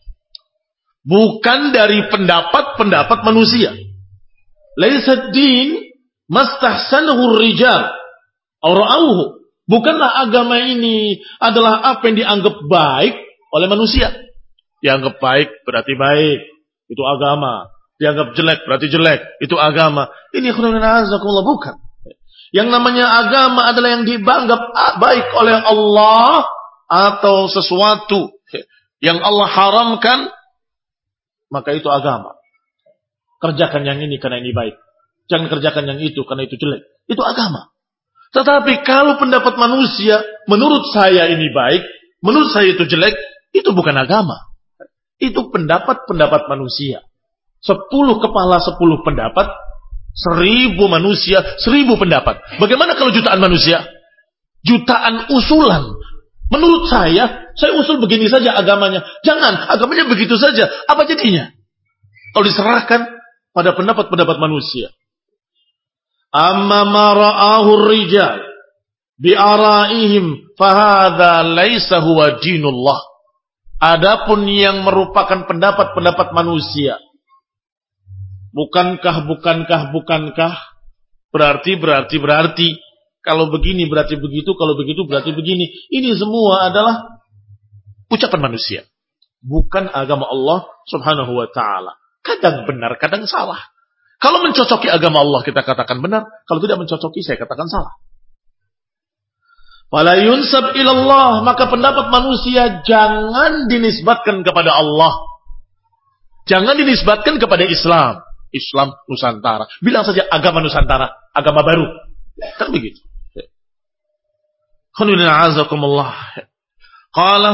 Bukan dari pendapat-pendapat manusia. Laisa din mastahsanahu rijal aw ra'awhu. Bukanlah agama ini adalah apa yang dianggap baik oleh manusia. Dianggap baik berarti baik, itu agama. Dianggap jelek berarti jelek, itu agama. Ini khairunazakumullah, bukan. Yang namanya agama adalah yang dianggap baik oleh Allah atau sesuatu yang Allah haramkan, maka itu agama. Kerjakan yang ini karena ini baik. Jangan kerjakan yang itu karena itu jelek. Itu agama. Tetapi kalau pendapat manusia, menurut saya ini baik, menurut saya itu jelek, itu bukan agama. Itu pendapat-pendapat manusia. Sepuluh kepala, sepuluh pendapat. Seribu manusia, seribu pendapat. Bagaimana kalau jutaan manusia? Jutaan usulan. Menurut saya, saya usul begini saja agamanya. Jangan, agamanya begitu saja. Apa jadinya? Kalau diserahkan pada pendapat-pendapat manusia. Amma ma ra'ahu rijal bi'ara'ihim fahadha laisa huwa dinullah. Adapun yang merupakan pendapat-pendapat manusia, bukankah, bukankah, bukankah, berarti, berarti, berarti, kalau begini berarti begitu, kalau begitu berarti begini. Ini semua adalah ucapan manusia, bukan agama Allah subhanahu wa ta'ala. Kadang benar, kadang salah. Kalau mencocoki agama Allah kita katakan benar, kalau tidak mencocoki saya katakan salah. Fala yunsab ilallah, maka pendapat manusia jangan dinisbatkan kepada Allah. Jangan dinisbatkan kepada Islam. Islam Nusantara. Bilang saja agama Nusantara, agama baru. Kan begitu. Khonilina azakumullah. Qala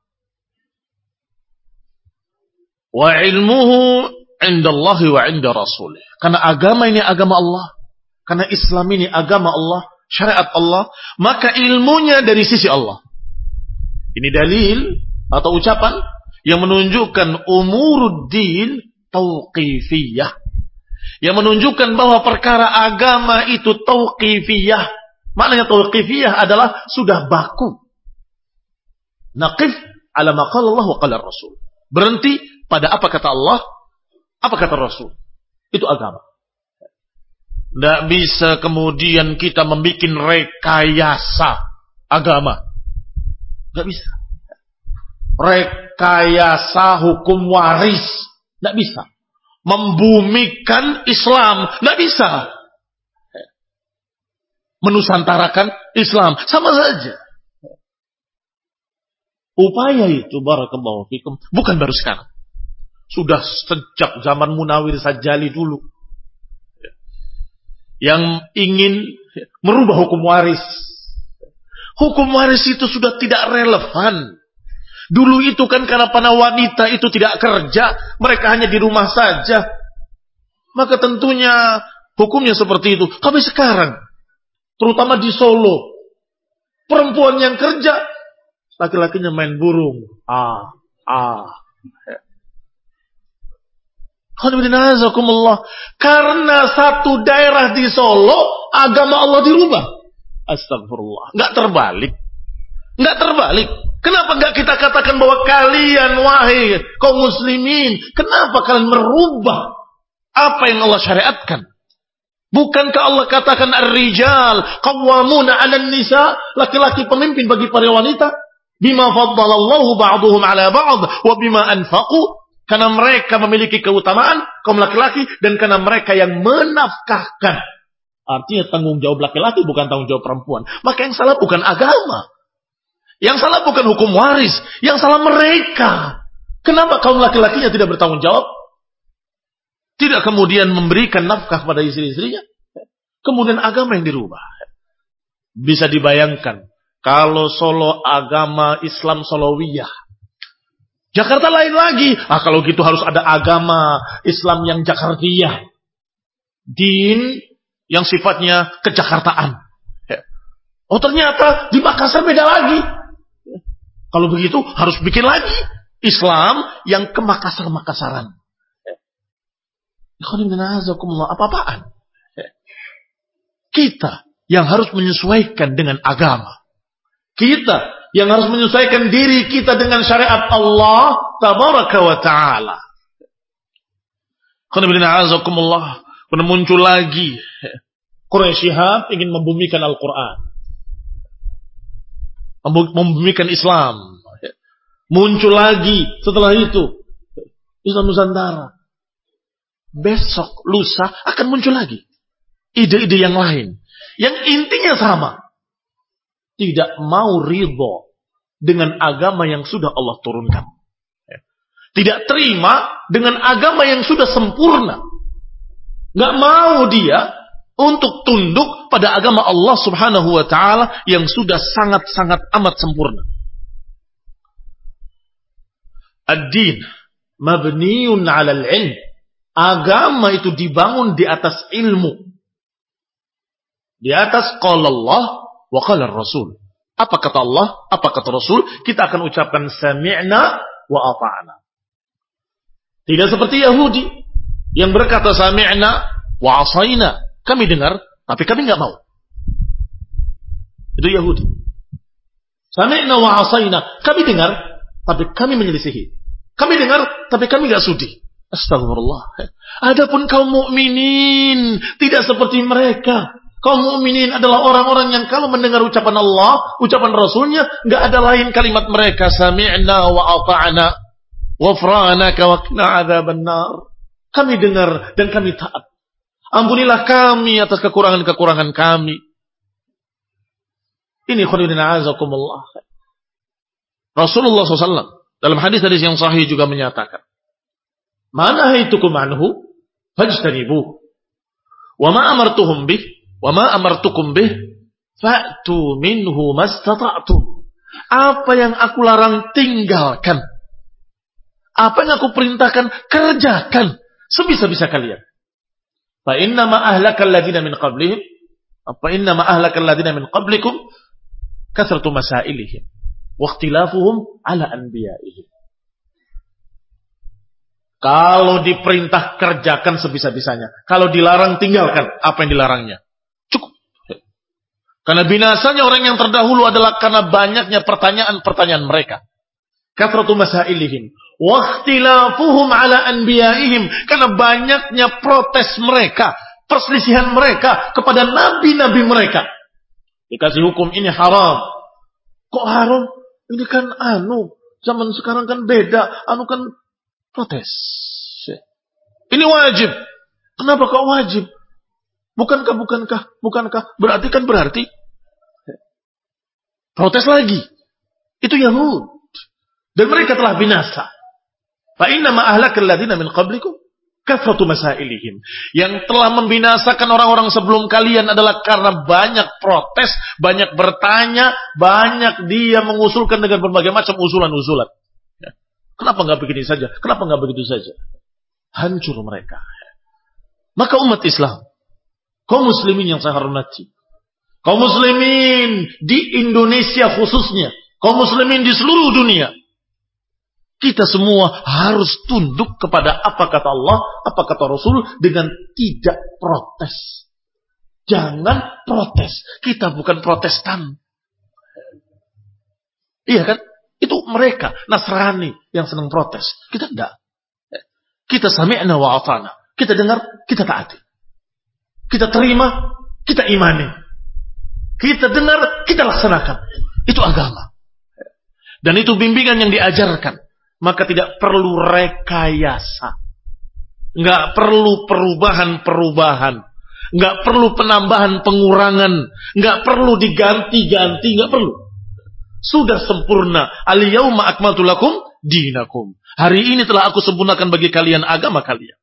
wa ilmuhu indallahi wa inda rasulih. Karena agama ini agama Allah, karena Islam ini agama Allah, syariat Allah, maka ilmunya dari sisi Allah. Ini dalil atau ucapan yang menunjukkan umuruddin tauqifiyah, yang menunjukkan bahwa perkara agama itu tauqifiyah. Maknanya tauqifiyah adalah sudah baku. Naqif ala ma qala Allah wa qala Rasul. Berhenti pada apa kata Allah, apa kata Rasul. Itu agama. Tidak bisa kemudian kita membuat rekayasa agama. Tidak bisa. Rekayasa hukum waris. Tidak bisa. Membumikan Islam. Tidak bisa. Menusantarakan Islam. Sama saja. Upaya itu barakallahu fikum bukan baru sekarang. Sudah sejak zaman Munawir Sajjali dulu. Yang ingin merubah hukum waris. Hukum waris itu sudah tidak relevan. Dulu itu kan karena para wanita itu tidak kerja, mereka hanya di rumah saja. Maka tentunya hukumnya seperti itu. Tapi sekarang, terutama di Solo, perempuan yang kerja, laki-lakinya main burung. Ah, ah. Karena satu daerah di Solo, agama Allah dirubah. Astagfirullah. Nggak terbalik. Nggak terbalik. Kenapa nggak kita katakan bahwa kalian, wahai kaum muslimin, kenapa kalian merubah apa yang Allah syariatkan? Bukankah Allah katakan ar-rijal qawwamuna 'alan nisa, laki-laki pemimpin bagi para wanita? Bima faddalallahu ba'dhum 'ala ba'd wa bima anfaqu, karena mereka memiliki keutamaan kaum laki-laki dan karena mereka yang menafkahkan. Artinya tanggung jawab laki-laki bukan tanggung jawab perempuan. Maka yang salah bukan agama. Yang salah bukan hukum waris. Yang salah mereka. Kenapa kaum laki-lakinya tidak bertanggung jawab? Tidak kemudian memberikan nafkah pada istri-istrinya. Kemudian agama yang dirubah. Bisa dibayangkan. Kalau Solo agama Islam Solowiyah. Jakarta lain lagi. Ah, kalau gitu harus ada agama Islam yang Jakartiyah. Din yang sifatnya kejakartaan. Oh ternyata di Makassar beda lagi. Kalau begitu harus bikin lagi Islam yang ke Makassar-Makassaran. Apa-apaan? Kita yang harus menyesuaikan dengan agama. Kita yang harus menyesuaikan diri kita dengan syariat Allah tabaraka wa ta'ala. Karena muncul lagi Quraisy Shihab ingin membumikan Al-Quran, membumikan Islam. Muncul lagi setelah itu Islam Nusantara. Besok, lusa akan muncul lagi ide-ide yang lain yang intinya sama. Tidak mau ridho dengan agama yang sudah Allah turunkan. Tidak terima dengan agama yang sudah sempurna. Gak mau dia untuk tunduk pada agama Allah subhanahu wa ta'ala yang sudah sangat-sangat amat sempurna. Ad-din mabniun 'ala al-'ilm. Agama itu dibangun di atas ilmu. Di atas qala Allah wa qala Rasul. Apa kata Allah, apa kata Rasul, kita akan ucapkan sami'na wa ata'na. Tidak seperti Yahudi yang berkata sami'na wa asayna. Kami dengar, tapi kami enggak mau. Itu Yahudi. Sami'na wa asayna. Kami dengar, tapi kami menyelisihi. Kami dengar, tapi kami enggak sudi. Astagfirullah. Adapun kaum mukminin tidak seperti mereka. Kaum mukminin adalah orang-orang yang kalau mendengar ucapan Allah, ucapan Rasulnya, enggak ada lain kalimat mereka. Sami'na wa ata'na ghufranaka wa qina adzaban nar. Kami dengar dan kami taat. Ampunilah kami atas kekurangan-kekurangan kami. Ini khairuddin azakumullah. Rasulullah shallallahu alaihi wasallam dalam hadis-hadis yang sahih juga menyatakan, "Ma nahaitukum anhu fajtanibuh, wa ma amartuhum bih, wa ma amartukum bih, fa'tu minhu mastata'tum." Apa yang aku larang tinggalkan. Apa yang aku perintahkan kerjakan sebisa-bisa kalian. Fa inna ma ahlakal ladina min qablihim, fa inna ma ahlakal ladina min qablikum kasratu masailihim wa ikhtilafuhum ala anbiya'ihim. Kalau diperintah kerjakan sebisa-bisanya, kalau dilarang tinggalkan apa yang dilarangnya. Cukup. Karena binasanya orang yang terdahulu adalah karena banyaknya pertanyaan-pertanyaan mereka. Kasratu masailihim wa ikhtilafuhum ala anbiya'ihim, karena banyaknya protes mereka, perselisihan mereka kepada nabi-nabi mereka. Dikasih hukum ini haram. Kok haram? Ini kan anu, zaman sekarang kan beda, anu kan protes. Ini wajib. Kenapa kok wajib? Bukankah, bukankah, bukankah? Berarti kan berarti protes lagi. Itu Yahud. Dan mereka telah binasa. Fa inna ma ahlakal ladzina min qablikum kathratu masailihim. Yang telah membinasakan orang-orang sebelum kalian adalah karena banyak protes, banyak bertanya, banyak dia mengusulkan dengan berbagai macam usulan-usulan. Kenapa enggak begini saja? Kenapa enggak begitu saja? Hancur mereka. Maka umat Islam, kaum muslimin yang saya hormati, kaum muslimin di Indonesia khususnya, kaum muslimin di seluruh dunia, kita semua harus tunduk kepada apa kata Allah, apa kata Rasul dengan tidak protes. Jangan protes. Kita bukan Protestan. Iya kan? Itu mereka, Nasrani yang senang protes. Kita tidak. Kita sami'na wa ata'na. Kita dengar, kita taati. Kita terima, kita imani. Kita dengar, kita laksanakan. Itu agama. Dan itu bimbingan yang diajarkan. Maka tidak perlu rekayasa. Nggak perlu perubahan-perubahan. Nggak perlu penambahan pengurangan. Nggak perlu diganti-ganti. Nggak perlu. Sudah sempurna. Al-yawma akmaltu lakum dinakum. Hari ini telah aku sempurnakan bagi kalian agama kalian.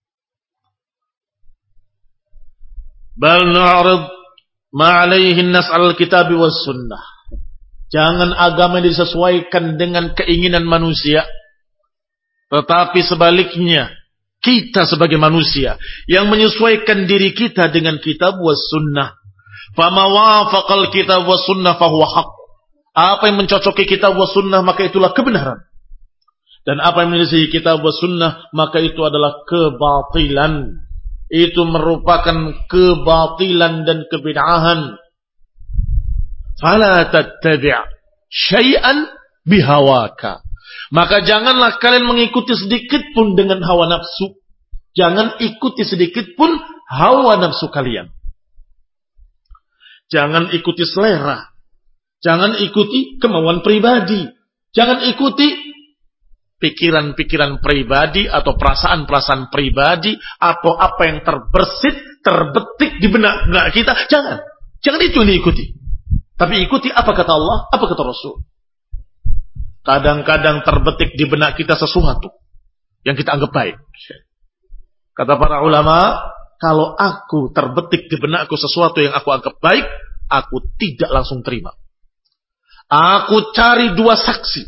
Bal nu'rid ma'alaihin nas'al kitabi was sunnah. Jangan agama disesuaikan dengan keinginan manusia. Tetapi sebaliknya, kita sebagai manusia yang menyesuaikan diri kita dengan kitab was sunnah. Fama wafaqal kitab was sunnah fahuwa haqq. Apa yang mencocoki kitab was sunnah maka itulah kebenaran. Dan apa yang menyelisihi kitab was sunnah maka itu adalah kebatilan. Itu merupakan kebatilan dan kebid'ahan. Fala tattabi' syai'an bihawaka. Maka janganlah kalian mengikuti sedikit pun dengan hawa nafsu. Jangan ikuti sedikit pun hawa nafsu kalian. Jangan ikuti selera. Jangan ikuti kemauan pribadi. Jangan ikuti pikiran-pikiran pribadi atau perasaan-perasaan pribadi atau apa yang terbersit, terbetik di benak-benak kita. Jangan. Jangan itu yang diikuti. Tapi ikuti apa kata Allah, apa kata Rasul. Kadang-kadang terbetik di benak kita sesuatu yang kita anggap baik. Kata para ulama, kalau aku terbetik di benakku sesuatu yang aku anggap baik, aku tidak langsung terima. Aku cari dua saksi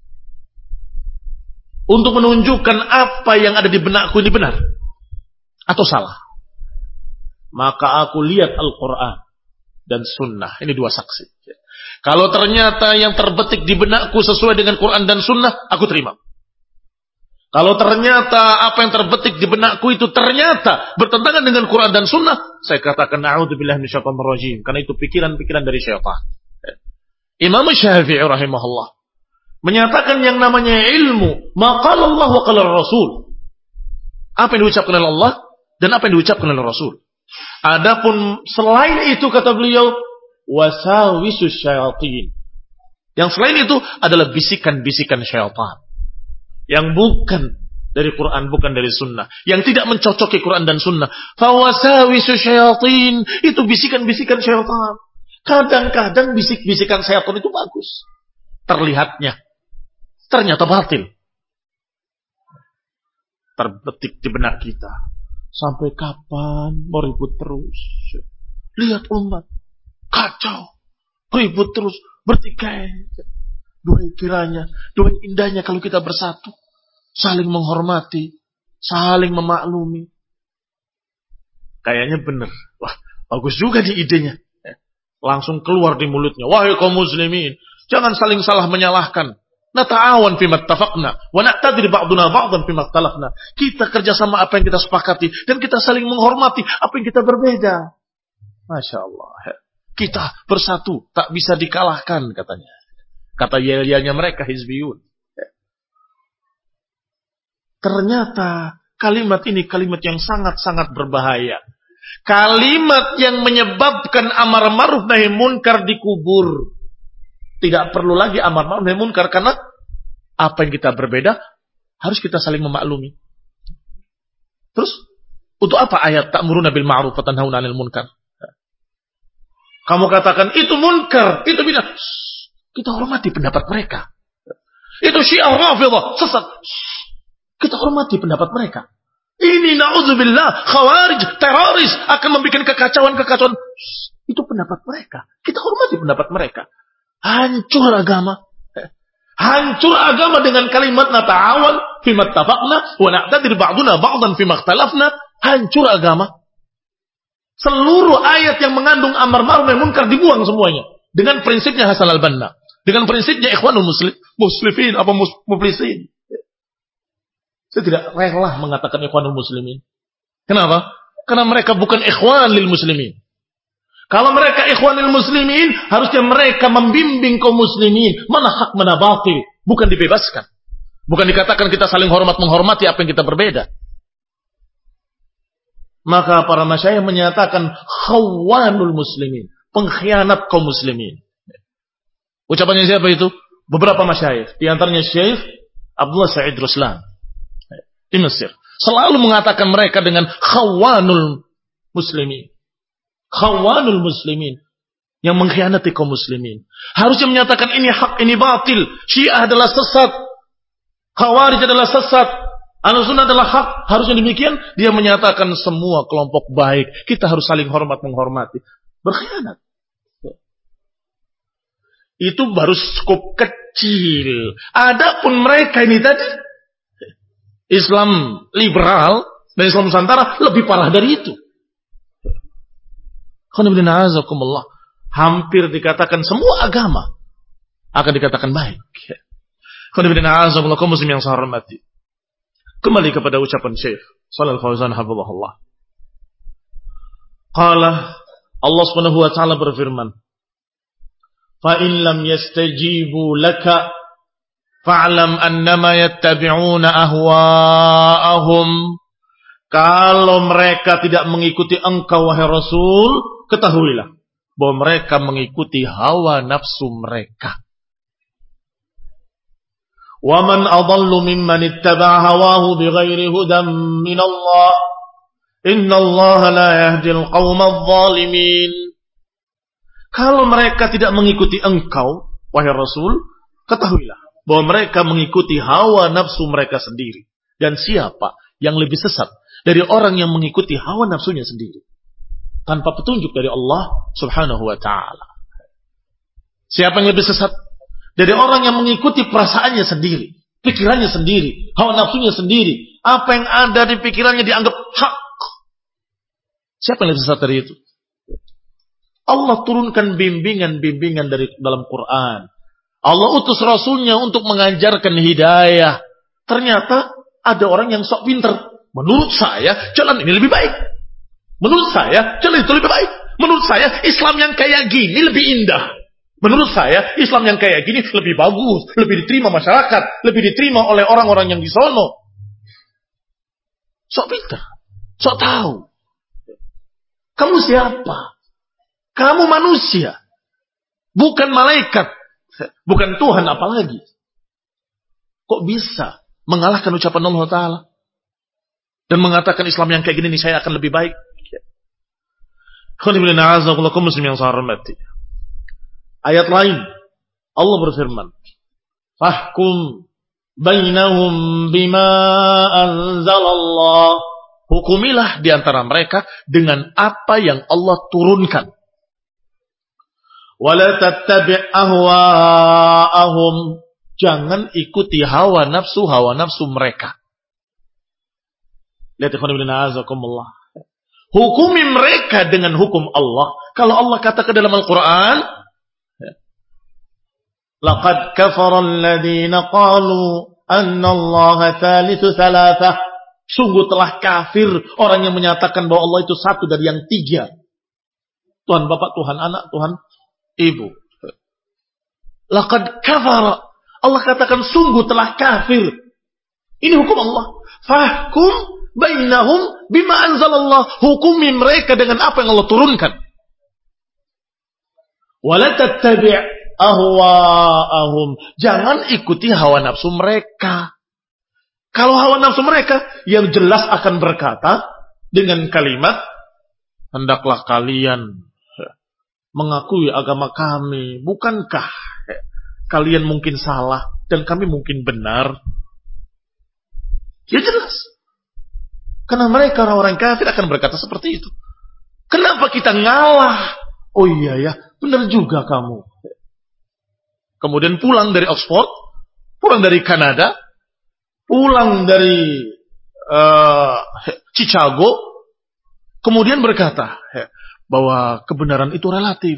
untuk menunjukkan apa yang ada di benakku ini benar atau salah. Maka aku lihat Al-Quran dan sunnah. Ini dua saksi. Kalau ternyata yang terbetik di benakku sesuai dengan Quran dan sunnah, aku terima. Kalau ternyata apa yang terbetik di benakku itu ternyata bertentangan dengan Quran dan sunnah, saya katakan na'udzubillahi minasyaitonir rajim. Karena itu pikiran-pikiran dari syaitan. Imam Syafi'i rahimahullah menyatakan yang namanya ilmu, maqala Allah wa qala Rasul. Apa yang diucapkan oleh Allah dan apa yang diucapkan oleh Rasul. Adapun selain itu kata beliau wasawisus syayatin. Yang selain itu adalah bisikan-bisikan syaitan. Yang bukan dari Quran, bukan dari sunnah. Yang tidak mencocoki Quran dan sunnah. Fawasawisus syayatin. Itu bisikan-bisikan syaitan. Kadang-kadang bisik-bisikan syaitan itu bagus. Terlihatnya. Ternyata batil. Terbetik di benak kita. Sampai kapan mau ribut terus? Lihat umat. Kacau. Ribut terus. Bertikai. Doa kiranya. Doa indahnya kalau kita bersatu. Saling menghormati. Saling memaklumi. Kayaknya benar. Wah, bagus juga nih idenya. Langsung keluar di mulutnya. Wahai kaum muslimin. Jangan saling salah menyalahkan. Nata'awan fima ittafaqna wa na'tadir ba'duna ba'dan fima ikhtalafna. Kita kerjasama apa yang kita sepakati dan kita saling menghormati apa yang kita berbeda. Masya Allah. Kita bersatu tak bisa dikalahkan katanya. Kata yel-yelnya mereka hizbiyun. Ternyata kalimat ini kalimat yang sangat-sangat berbahaya. Kalimat yang menyebabkan amar ma'ruf nahi munkar dikubur. Tidak perlu lagi amar ma'ruf nahi munkar karena apa yang kita berbeda harus kita saling memaklumi. Terus untuk apa ayat ta'muruna bil ma'ruf wa tanhauna 'anil munkar? Kamu katakan itu munkar, itu bidah. Kita hormati pendapat mereka. Itu Syiah Rafidhah, sesat. Kita hormati pendapat mereka. Ini na'udzubillah, khawarij, teroris akan membuat kekacauan-kekacauan. Itu pendapat mereka. Kita hormati pendapat mereka. Hancur agama. Hancur agama dengan kalimat nata'awan fima ittafaqna wa na'tadir ba'duna ba'dan fima ikhtalafna. Hancur agama. Seluruh ayat yang mengandung amar ma'ruf nahi munkar dibuang semuanya. Dengan prinsipnya Hasan al-Banna. Dengan prinsipnya Ikhwanul Muslim, Muslimin apa Muflisin. Saya tidak rela mengatakan Ikhwanul Muslimin. Kenapa? Karena mereka bukan ikhwan lil muslimin. Kalau mereka ikhwanil muslimin, harusnya mereka membimbing kaum muslimin. Mana hak, mana batil. Bukan dibebaskan. Bukan dikatakan kita saling hormat menghormati apa yang kita berbeda. Maka para masyayikh menyatakan khawanul muslimin. Pengkhianat kaum muslimin. Ucapannya siapa itu? Beberapa masyayikh. Di antaranya Syekh Abdullah Sa'id Ruslan di Mesir. Selalu mengatakan mereka dengan khawanul muslimin. Khawanul muslimin. Yang mengkhianati kaum muslimin. Harusnya menyatakan ini hak, ini batil. Syiah adalah sesat. Khawarij adalah sesat. Ahlussunnah adalah hak. Harusnya demikian. Dia menyatakan semua kelompok baik. Kita harus saling hormat menghormati. Berkhianat. Itu baru skop kecil. Adapun mereka ini tadi, Islam liberal dan Islam Nusantara lebih parah dari itu. Hampir dikatakan semua agama akan dikatakan baik. Muslim yang saya hormati. Kembali kepada ucapan Syekh Shalal Fauzan hafizahullah. Qala Allah Subhanahu wa taala berfirman, "Fa in lam yastajibu laka fa'lam annama yattabi'una ahwa'ahum." Kalau mereka tidak mengikuti engkau wahai Rasul, ketahuilah bahwa mereka mengikuti hawa nafsu mereka. Wa man adallu mimman ittaba'a hawahu bighairi hudan min Allah. Innallaha la yahdil qaumadh dhalimin. Kalau mereka tidak mengikuti engkau wahai Rasul, ketahuilah bahwa mereka mengikuti hawa nafsu mereka sendiri. Dan siapa yang lebih sesat dari orang yang mengikuti hawa nafsunya sendiri tanpa petunjuk dari Allah Subhanahu wa taala? Siapa yang lebih sesat dari orang yang mengikuti perasaannya sendiri, pikirannya sendiri, hawa nafsunya sendiri, apa yang ada di pikirannya dianggap hak? Siapa yang lebih sesat dari itu? Allah turunkan bimbingan-bimbingan dari dalam Quran. Allah utus Rasulnya untuk mengajarkan hidayah. Ternyata ada orang yang sok pinter. Menurut saya, jalan ini lebih baik. Menurut saya, jalan itu lebih baik. Menurut saya, Islam yang kayak gini lebih indah. Menurut saya, Islam yang kayak gini lebih bagus. Lebih diterima masyarakat. Lebih diterima oleh orang-orang yang di sono. Sok pinter. Sok tahu. Kamu siapa? Kamu manusia. Bukan malaikat. Bukan Tuhan apalagi. Kok bisa mengalahkan ucapan Allah Ta'ala? Dan mengatakan Islam yang kayak gini nih saya akan lebih baik. Ayat lain Allah berfirman, "Fahkum bainahum bima anzalallah." Hukumilah di antara mereka dengan apa yang Allah turunkan. Wala tattabi' ahwa'ahum. Jangan ikuti hawa nafsu hawa nafsu mereka. Lihat ikhwan ibn a'azakumullah. Hukumi mereka dengan hukum Allah. Kalau Allah katakan dalam Al-Quran, laqad kafara alladhina qalu anna allaha thalithu thalathah. Sungguh telah kafir orang yang menyatakan bahwa Allah itu satu dari yang tiga. Tuhan Bapak, Tuhan Anak, Tuhan Ibu. Laqad kafara. Allah katakan sungguh telah kafir. Ini hukum Allah. Fahkum bainahum bima anzalallah. Hukumi mereka dengan apa yang Allah turunkan. Wala tattabi' ahwa'ahum. Jangan ikuti hawa nafsu mereka. Kalau hawa nafsu mereka yang jelas akan berkata dengan kalimat, hendaklah kalian mengakui agama kami. Bukankah kalian mungkin salah? dan kami mungkin benar. Ya jelas. Karena mereka orang-orang kafir akan berkata seperti itu. Kenapa kita ngalah? Oh iya ya, benar juga kamu. Kemudian pulang dari Oxford, pulang dari Kanada, pulang dari uh, Chicago, kemudian berkata bahwa kebenaran itu relatif.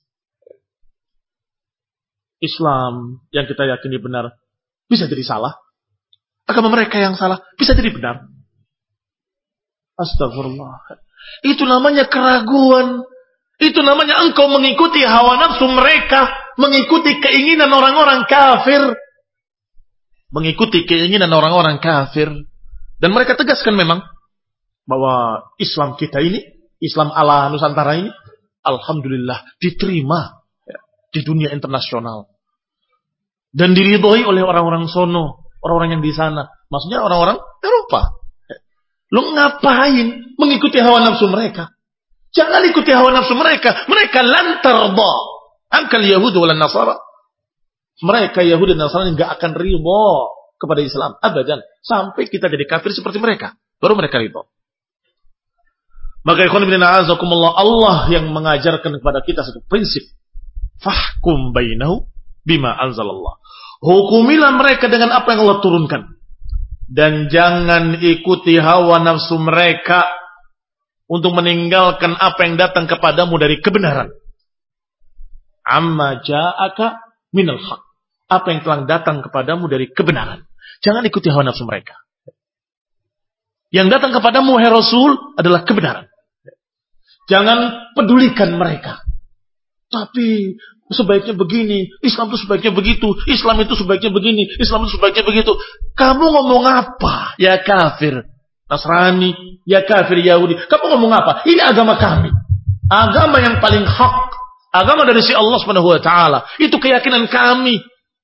Islam yang kita yakini benar bisa jadi salah. Agama mereka yang salah bisa jadi benar. Astagfirullah. Itu namanya keraguan. Itu namanya engkau mengikuti hawa nafsu mereka, mengikuti keinginan orang-orang kafir. Mengikuti keinginan orang-orang kafir. Dan mereka tegaskan memang bahwa Islam kita ini, Islam ala Nusantara ini, alhamdulillah diterima di dunia internasional. Dan diridhoi oleh orang-orang sono, orang-orang yang di sana. Maksudnya orang-orang Eropa. Lu ngapain mengikuti hawa nafsu mereka? Jangan ikuti hawa nafsu mereka. Mereka lan tarda ankal Yahudi wal Nasara. Mereka Yahudi dan Nasrani enggak akan ridha kepada Islam abadan sampai kita jadi kafir seperti mereka. Baru mereka ridha. Maka ikhwan fillah azakumullah, Allah yang mengajarkan kepada kita satu prinsip. Fahkum bainahu bima anzalallah. Hukumilah mereka dengan apa yang Allah turunkan. Dan jangan ikuti hawa nafsu mereka untuk meninggalkan apa yang datang kepadamu dari kebenaran. Amma ja'aka minal haq. Apa yang telah datang kepadamu dari kebenaran. Jangan ikuti hawa nafsu mereka. Yang datang kepadamu, hai Rasul, adalah kebenaran. Jangan pedulikan mereka. Tapi sebaiknya begini, Islam itu sebaiknya begitu, Islam itu sebaiknya begini, Islam itu sebaiknya begitu. Kamu ngomong apa? Ya kafir Nasrani, ya kafir Yahudi. Kamu ngomong apa? Ini agama kami. Agama yang paling hak. Agama dari si Allah subhanahu wa taala. Itu keyakinan kami.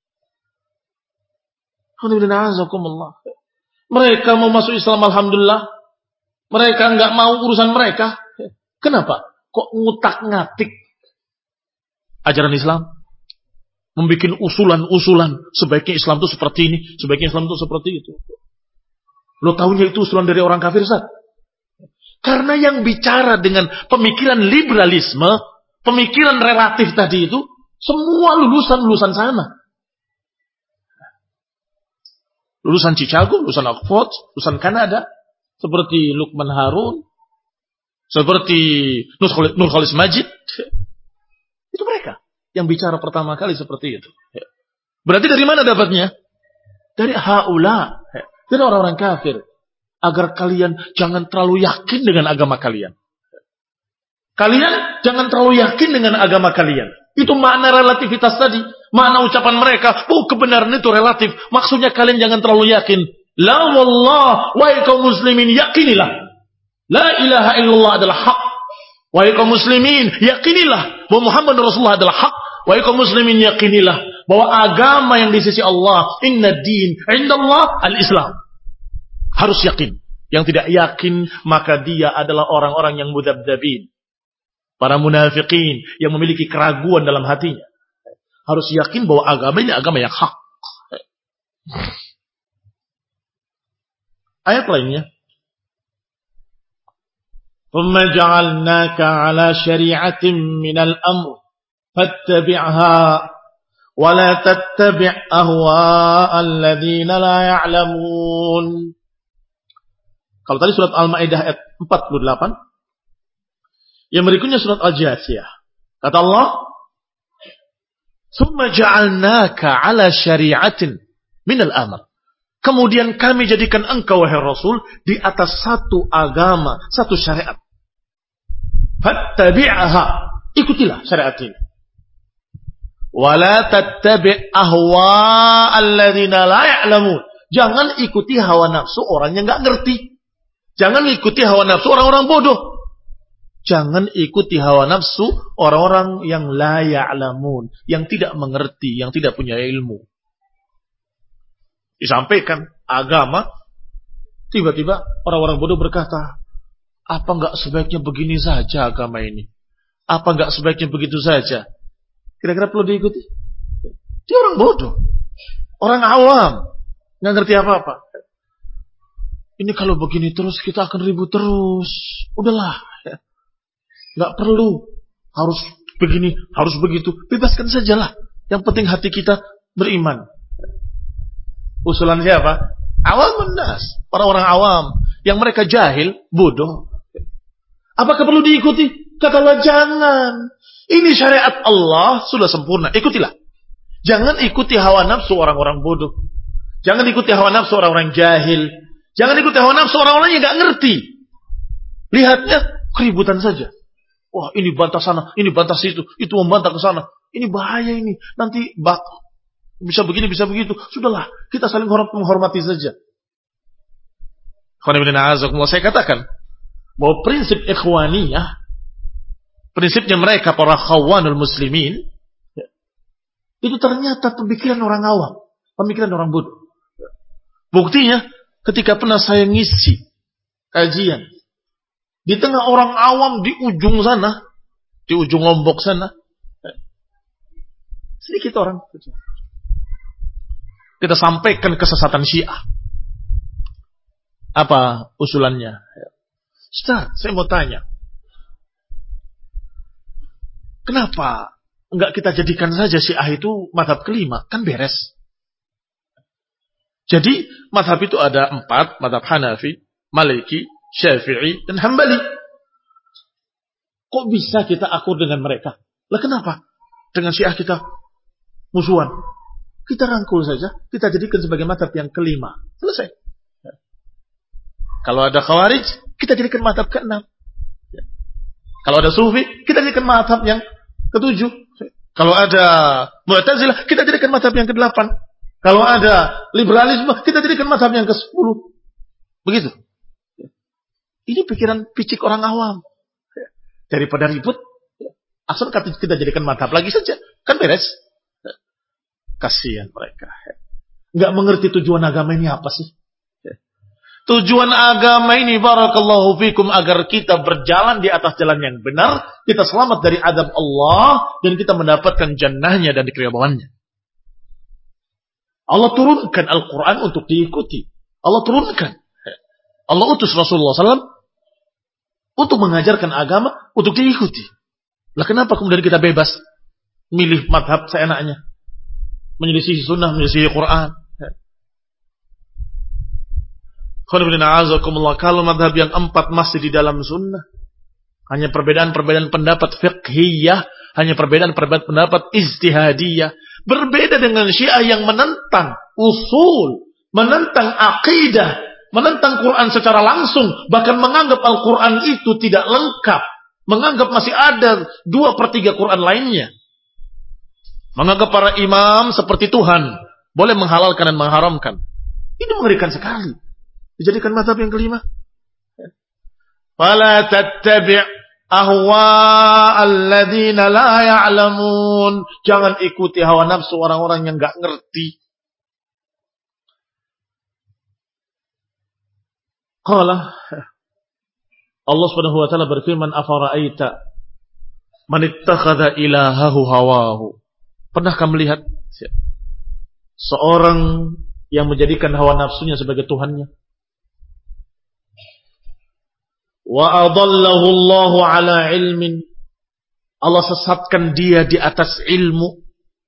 Mereka mau masuk Islam, alhamdulillah. Mereka enggak mau urusan mereka. Kenapa? Kok ngutak-ngatik ajaran Islam? Membikin usulan-usulan. Sebaiknya Islam itu seperti ini. Sebaiknya Islam itu seperti itu. Lo tahunya itu usulan dari orang kafir, Ustaz? Karena yang bicara dengan pemikiran liberalisme, pemikiran relatif tadi itu, semua lulusan-lulusan sana. Lulusan Chicago, lulusan Oxford, lulusan Kanada. Seperti Luqman Harun. Seperti Nur Khalis Majid. Itu mereka yang bicara pertama kali seperti itu. Berarti dari mana dapatnya? Dari haula, dari orang-orang kafir. Agar kalian jangan terlalu yakin dengan agama kalian. Kalian jangan terlalu yakin dengan agama kalian. Itu makna relativitas tadi. Makna ucapan mereka, oh kebenaran itu relatif. Maksudnya kalian jangan terlalu yakin. La wallah, wahai kaum muslimin, yakinilah. La ilaha illallah adalah hak. Wahai kaum muslimin, yakinilah bahwa Muhammad Rasulullah adalah hak. Wahai kaum muslimin, yakinilah bahwa agama yang di sisi Allah, inna din indallah al-Islam. Harus yakin. Yang tidak yakin, maka dia adalah orang-orang yang mudabdabin. Para munafikin yang memiliki keraguan dalam hatinya. Harus yakin bahwa agama ini agama yang hak. Ayat lainnya. ثُمَّ جَعَلْنَاكَ عَلَى شَرِيعَةٍ مِنَ الْأَمْرِ فَاتَّبِعْهَا وَلَا تَتَّبِعْ أَهْوَاءَ الَّذِينَ لَا يَعْلَمُونَ. Kalau tadi surat Al-Maidah ayat empat puluh delapan, yang berikutnya surat Al-Jathiyah. Kata Allah, ثُمَّ جَعَلْنَاكَ عَلَى شَرِيعَةٍ مِنَ الْأَمْرِ. Kemudian kami jadikan engkau, wahai Rasul, di atas satu agama, satu syariat. Fattabi'aha. Ikutilah syariat ini. Wala tattabi' ahwa alladzina la ya'lamun. Jangan ikuti hawa nafsu orang yang enggak ngerti. Jangan ikuti hawa nafsu orang-orang bodoh. Jangan ikuti hawa nafsu orang-orang yang la ya'lamun, yang tidak mengerti, yang tidak punya ilmu. Disampaikan agama, tiba-tiba orang-orang bodoh berkata, apa enggak sebaiknya begini saja agama ini? Apa enggak sebaiknya begitu saja? Kira-kira perlu diikuti? Dia orang bodoh. Orang awam. Nggak ngerti apa-apa. Ini kalau begini terus kita akan ribut terus. Udahlah. Nggak perlu. Harus begini, harus begitu. Bebaskan sajalah. Yang penting hati kita beriman. Usulan siapa? Awam nas. Para orang awam. Yang mereka jahil, bodoh. Apakah perlu diikuti? Katalah jangan. Ini syariat Allah sudah sempurna. Ikutilah. Jangan ikuti hawa nafsu orang-orang bodoh. Jangan ikuti hawa nafsu orang-orang jahil. Jangan ikuti hawa nafsu orang-orang yang gak ngerti. Lihatnya keributan saja. Wah, ini bantah sana, ini bantah situ, itu membantah ke sana. Ini bahaya ini. Nanti bak bisa begini, bisa begitu. Sudahlah, kita saling menghormati saja. Saya katakan bahwa prinsip ikhwaniyah, prinsipnya mereka para khawanul muslimin, itu ternyata pemikiran orang awam, pemikiran orang bodoh. Buktinya ketika pernah saya ngisi kajian di tengah orang awam di ujung sana, di ujung Lombok sana, sedikit orang kita sampaikan kesesatan Syiah. Apa usulannya? Ustaz, saya mau tanya, kenapa enggak kita jadikan saja Syiah itu mazhab kelima? Kan beres. Jadi mazhab itu ada empat, mazhab Hanafi, Maliki, Syafi'i, dan Hambali. Kok bisa kita akur dengan mereka? Lah kenapa? Dengan Syiah kita musuhan. Kita rangkul saja, kita jadikan sebagai mazhab yang kelima. Selesai. Kalau ada Khawarij, kita jadikan mazhab keenam. Kalau ada Sufi, kita jadikan mazhab yang ketujuh. Kalau ada Mu'tazilah, kita jadikan mazhab yang kedelapan. Kalau ada liberalisme, kita jadikan mazhab yang kesepuluh. Begitu. Ini pikiran picik orang awam. Daripada ribut, asal kita jadikan mazhab lagi saja. Kan beres. Kasihan mereka. Nggak mengerti tujuan agama ini apa sih? Tujuan agama ini, barakallahu fikum, agar kita berjalan di atas jalan yang benar, kita selamat dari azab Allah, dan kita mendapatkan jannahnya dan keridaannya. Allah turunkan Al-Quran untuk diikuti. Allah turunkan. Allah utus Rasulullah shallallahu alaihi wasallam untuk mengajarkan agama, untuk diikuti. Lah kenapa kemudian kita bebas milih madhab seenaknya? Menyelisihi sunnah, menyelisihi Quran. Kalau madhab yang empat masih di dalam sunnah, hanya perbedaan-perbedaan pendapat fiqhiyah, hanya perbedaan-perbedaan pendapat ijtihadiyah, berbeda dengan Syiah yang menentang usul, menentang akidah, menentang Quran secara langsung, bahkan menganggap Al-Quran itu tidak lengkap, menganggap masih ada dua per tiga Quran lainnya, menganggap para imam seperti Tuhan, boleh menghalalkan dan mengharamkan. Ini mengerikan sekali. Dijadikan mazhab yang kelima. Fala tattabi' ahwa'al ladzina la ya'lamun. Jangan ikuti hawa nafsu orang-orang yang enggak ngerti. Qala Allah Subhanahu wa taala berfirman, afara'aita man ittakhadha ilahahu hawahu. Pernahkah melihat seorang yang menjadikan hawa nafsunya sebagai tuhannya? Wa adallahu Allahu ala ilmin. Allah sesatkan dia di atas ilmu.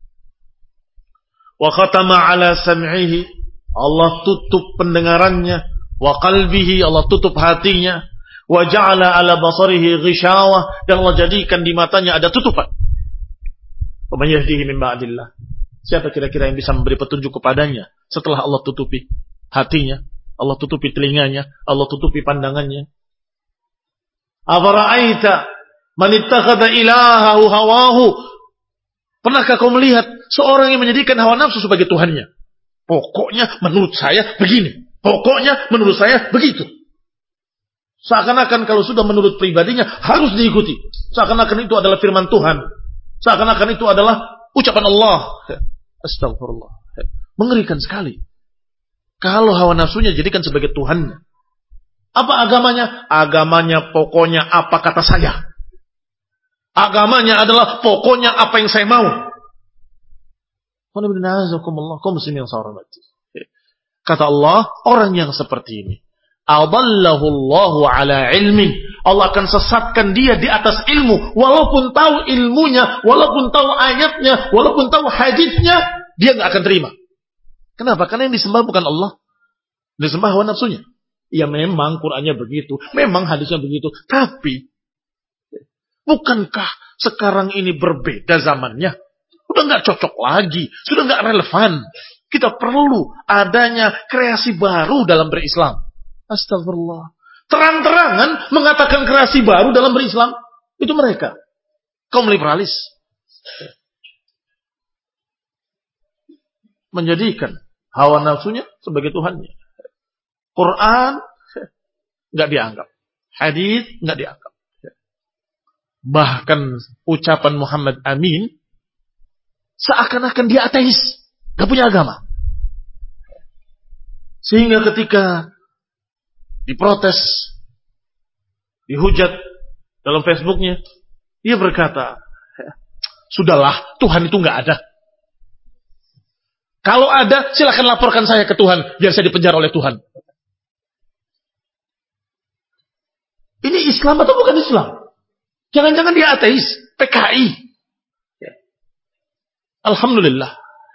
Wa khatama ala sam'ihi. Allah tutup pendengarannya. Wa qalbihi. Allah tutup hatinya. Wa ja'ala ala basarihi ghishawah. Dan Allah jadikan di matanya ada tutupan. Wa man yahdihi min ba'dillah. Siapa kira-kira yang bisa memberi petunjuk kepadanya setelah Allah tutupi hatinya, Allah tutupi telinganya, Allah tutupi pandangannya? Afara'aita man ittakhadha ilahahu hawahu. Pernahkah kau melihat seorang yang menjadikan hawa nafsu sebagai tuhannya? Pokoknya menurut saya begini, pokoknya menurut saya begitu. Seakan-akan kalau sudah menurut pribadinya harus diikuti. Seakan-akan itu adalah firman Tuhan. Seakan-akan itu adalah ucapan Allah. Astagfirullah. Mengerikan sekali. Kalau hawa nafsunya jadikan sebagai Tuhannya. Apa agamanya? Agamanya pokoknya apa kata saya. Agamanya adalah pokoknya apa yang saya mau. Kata Allah, orang yang seperti ini, adallahu Allahu ala ilmin. Allah akan sesatkan dia di atas ilmu. Walaupun tahu ilmunya, walaupun tahu ayatnya, walaupun tahu hadisnya, dia nggak akan terima. Kenapa? Karena yang disembah bukan Allah. Disembah hawa nafsunya. Ya memang Qur'annya begitu, memang hadisnya begitu. Tapi, bukankah sekarang ini berbeda zamannya? Udah nggak cocok lagi, sudah nggak relevan. Kita perlu adanya kreasi baru dalam berislam. Astagfirullah. Terang-terangan mengatakan kreasi baru dalam berislam. Itu mereka. Kaum liberalis. Menjadikan hawa nafsunya sebagai Tuhannya. Quran nggak dianggap. Hadis nggak dianggap. Bahkan ucapan Muhammad Amin seakan-akan dia ateis. Gak punya agama. Sehingga ketika diprotes, dihujat dalam Facebooknya, dia berkata, sudahlah, Tuhan itu gak ada. Kalau ada, silakan laporkan saya ke Tuhan, biar saya dipenjara oleh Tuhan. Ini Islam atau bukan Islam? Jangan-jangan dia ateis, P K I. Alhamdulillah.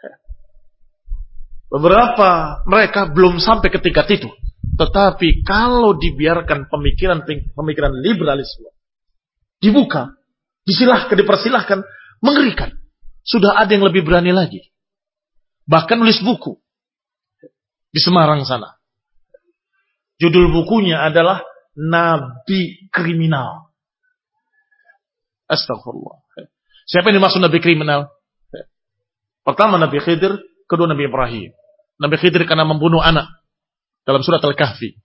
Beberapa mereka belum sampai ke tingkat itu. Tetapi kalau dibiarkan pemikiran-pemikiran liberalisme dibuka, disilahkan, dipersilahkan, mengerikan. Sudah ada yang lebih berani lagi. Bahkan nulis buku di Semarang sana. Judul bukunya adalah Nabi Kriminal. Astagfirullah. Siapa yang dimaksud Nabi Kriminal? Pertama Nabi Khidir, kedua Nabi Ibrahim. Nabi Khidir karena membunuh anak dalam surat Al-Kahfi.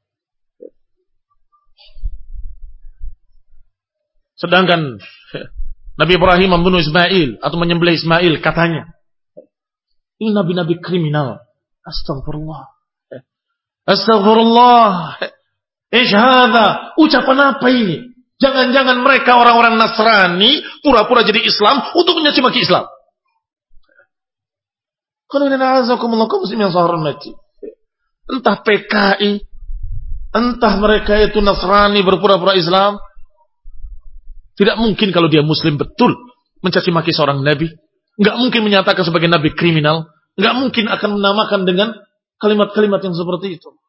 Sedangkan Nabi Ibrahim membunuh Ismail atau menyembelih Ismail katanya. Ini nabi-nabi kriminal. Astagfirullah. Astagfirullah. Ish hadza? Ucapan apa ini? Jangan-jangan mereka orang-orang Nasrani pura-pura jadi Islam untuk mencaci maki Islam. Entah P K I, entah mereka itu Nasrani berpura-pura Islam. Tidak mungkin kalau dia Muslim betul mencaci maki seorang Nabi. Nggak mungkin menyatakan sebagai Nabi kriminal. Nggak mungkin akan menamakan dengan kalimat-kalimat yang seperti itu.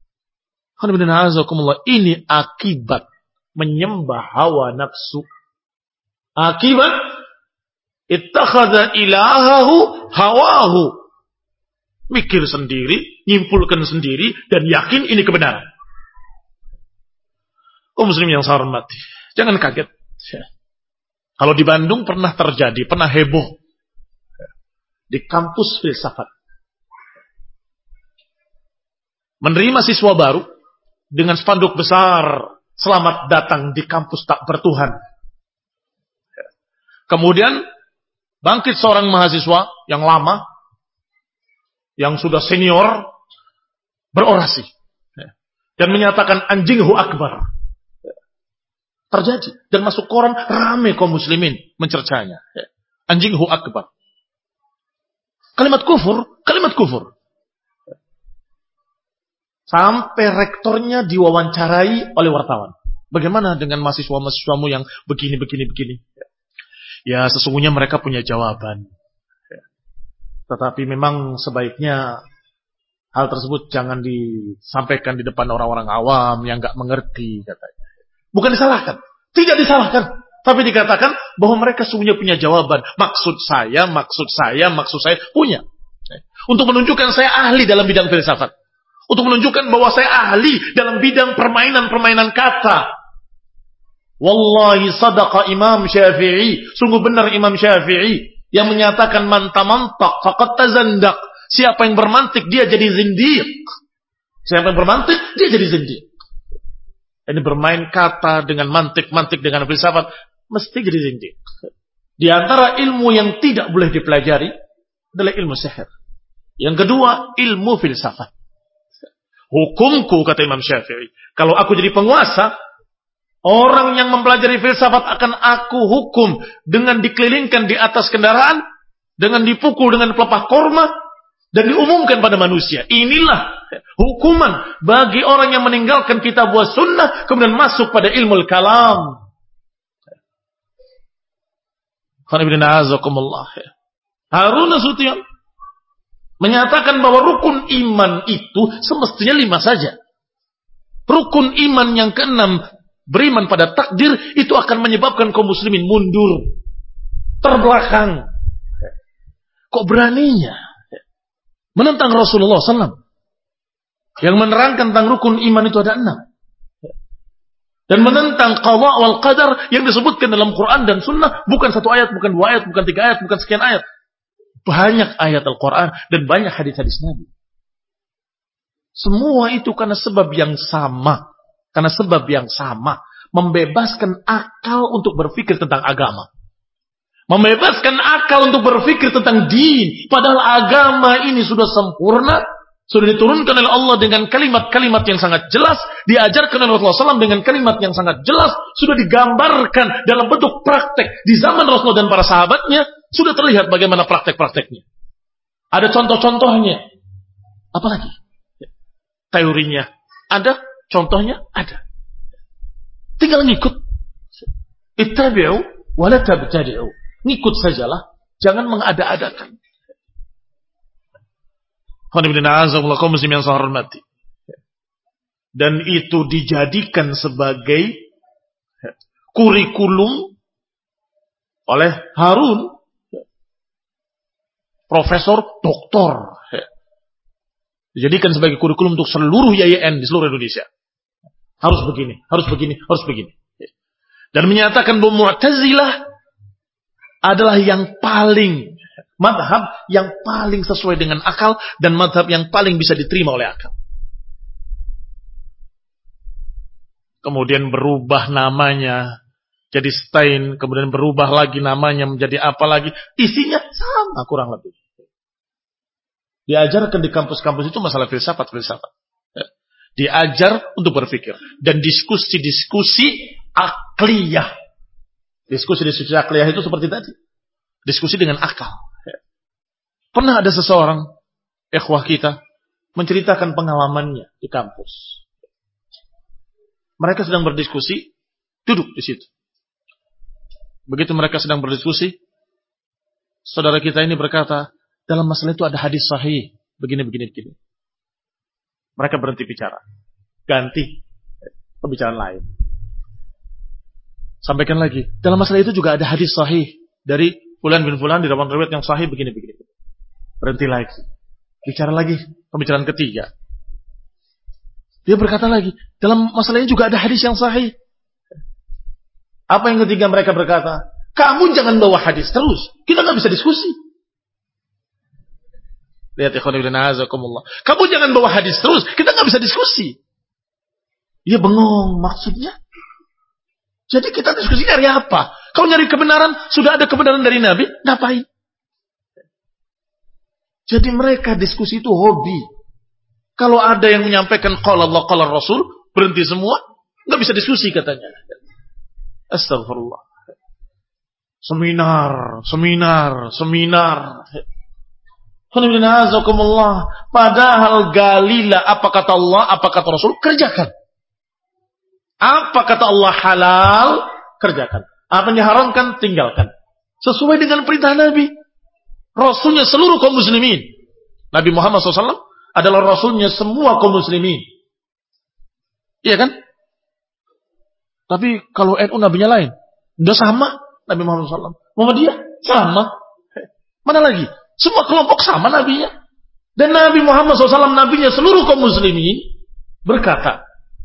Ini akibat menyembah hawa nafsu. Akibat ittakhadha ilahahu hawahu. Mikir sendiri, nyimpulkan sendiri, dan yakin ini kebenaran. Oh muslim yang saya hormati, jangan kaget. Kalau di Bandung pernah terjadi, pernah heboh. Di kampus filsafat. Menerima siswa baru, dengan spanduk besar, selamat datang di kampus tak bertuhan. Kemudian, bangkit seorang mahasiswa yang lama, yang sudah senior, berorasi. Dan menyatakan anjinghu akbar. Terjadi. Dan masuk koran, rame kaum muslimin mencercanya. Anjinghu akbar. Kalimat kufur, kalimat kufur. Sampai rektornya diwawancarai oleh wartawan. Bagaimana dengan mahasiswa-mahasiswamu yang begini, begini, begini? Ya, sesungguhnya mereka punya jawaban. Tetapi memang sebaiknya hal tersebut jangan disampaikan di depan orang-orang awam yang gak mengerti, katanya. Bukan disalahkan. Tidak disalahkan. Tapi dikatakan bahwa mereka sesungguhnya punya jawaban. Maksud saya, maksud saya, maksud saya punya. Untuk menunjukkan saya ahli dalam bidang filsafat. Untuk menunjukkan bahwa saya ahli dalam bidang permainan-permainan kata. Wallahi sadaqa Imam Syafi'i. Sungguh benar Imam Syafi'i yang menyatakan man tamantak faqad tazandak. Siapa yang bermantik dia jadi zindiq. Siapa yang bermantik dia jadi zindiq. Ini bermain kata dengan mantik-mantik dengan filsafat mesti jadi zindiq. Di antara ilmu yang tidak boleh dipelajari adalah ilmu sihir. Yang kedua, ilmu filsafat. Hukumku, kata Imam Syafi'i, kalau aku jadi penguasa, orang yang mempelajari filsafat akan aku hukum dengan dikelilingkan di atas kendaraan dengan dipukul dengan pelepah korma dan diumumkan pada manusia. Inilah hukuman bagi orang yang meninggalkan kitab wa sunnah kemudian masuk pada ilmu kalam. Harun Nasution menyatakan bahwa rukun iman itu semestinya lima saja. Rukun iman yang keenam, beriman pada takdir, itu akan menyebabkan kaum muslimin mundur, terbelakang. Kok beraninya menentang Rasulullah shallallahu alaihi wasallam yang menerangkan tentang rukun iman itu ada enam, dan menentang qadha wal qadar yang disebutkan dalam Quran dan Sunnah bukan satu ayat, bukan dua ayat, bukan tiga ayat, bukan sekian ayat, banyak ayat Al-Quran dan banyak hadis-hadis Nabi. Semua itu karena sebab yang sama, karena sebab yang sama, membebaskan akal untuk berpikir tentang agama. Membebaskan akal untuk berpikir tentang din. Padahal agama ini sudah sempurna. Sudah diturunkan oleh Allah dengan kalimat-kalimat yang sangat jelas. Diajarkan oleh Rasulullah shallallahu alaihi wasallam dengan kalimat yang sangat jelas. Sudah digambarkan dalam bentuk praktek. Di zaman Rasulullah dan para sahabatnya. Sudah terlihat bagaimana praktek-prakteknya. Ada contoh-contohnya. Apalagi? Teorinya ada. Contohnya ada. Tinggal ngikut. Ittabi'u wa la tabtadi'u. Ngikut sajalah, jangan mengada-adakan. Dan itu dijadikan sebagai kurikulum oleh Harun, profesor, doktor. Dijadikan sebagai kurikulum untuk seluruh Y Y N di seluruh Indonesia. Harus begini, harus begini, harus begini. Dan menyatakan bahwa Mu'tazilah adalah yang paling, madhab yang paling sesuai dengan akal dan madhab yang paling bisa diterima oleh akal. Kemudian berubah namanya jadi Stein, kemudian berubah lagi namanya menjadi apa lagi, isinya sama kurang lebih. Diajarkan di kampus-kampus itu masalah filsafat-filsafat. Diajar untuk berpikir dan diskusi-diskusi akliyah. Diskusi-diskusi akliyah itu seperti tadi. Diskusi dengan akal. Pernah ada seseorang, ikhwah kita, menceritakan pengalamannya di kampus. Mereka sedang berdiskusi, duduk di situ. Begitu mereka sedang berdiskusi, saudara kita ini berkata, dalam masalah itu ada hadis sahih, begini, begini, begini. Mereka berhenti bicara. Ganti pembicaraan lain. Sampaikan lagi. Dalam masalah itu juga ada hadis sahih. Dari Fulan bin Fulan, di dalam riwayat yang sahih begini, begini. Berhenti lagi. Bicara lagi. Pembicaraan ketiga. Dia berkata lagi. Dalam masalah ini juga ada hadis yang sahih. Apa yang ketiga mereka berkata? Kamu jangan bawa hadis terus. Kita gak bisa diskusi. Lihat ikhwan ibn a'azakumullah. Kamu jangan bawa hadis terus. Kita gak bisa diskusi. Dia bengong maksudnya. Jadi kita diskusi dari apa? Kau nyari kebenaran, sudah ada kebenaran dari Nabi, ngapain? Jadi mereka diskusi itu hobi. Kalau ada yang menyampaikan qala Allah, qala Rasul, berhenti semua, nggak bisa diskusi katanya. Astagfirullah. Seminar, seminar, seminar. Padahal galilah apa kata Allah, apa kata Rasul, kerjakan. Apa kata Allah halal, kerjakan. Apa yang diharamkan, tinggalkan. Sesuai dengan perintah Nabi. Rasulnya seluruh kaum muslimin. Nabi Muhammad shallallahu alaihi wasallam adalah Rasulnya semua kaum muslimin. Iya kan? Tapi kalau N U nabinya lain. Udah sama Nabi Muhammad shallallahu alaihi wasallam. Muhammadiyah sama. Mana lagi? Semua kelompok sama nabinya. Dan Nabi Muhammad shallallahu alaihi wasallam nabinya seluruh kaum muslimin berkata,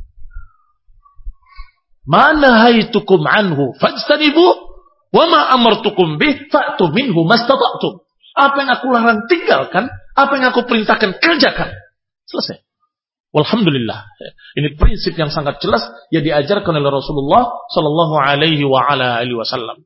"Ma nahaitukum anhu fajtanibu wa ma amartukum bih fa'tu minhu mastata'tum." Apa yang aku larang tinggalkan, apa yang aku perintahkan kerjakan. Selesai. Walhamdulillah. Ini prinsip yang sangat jelas yang diajarkan oleh Rasulullah sallallahu alaihi wa ala alihi wasallam.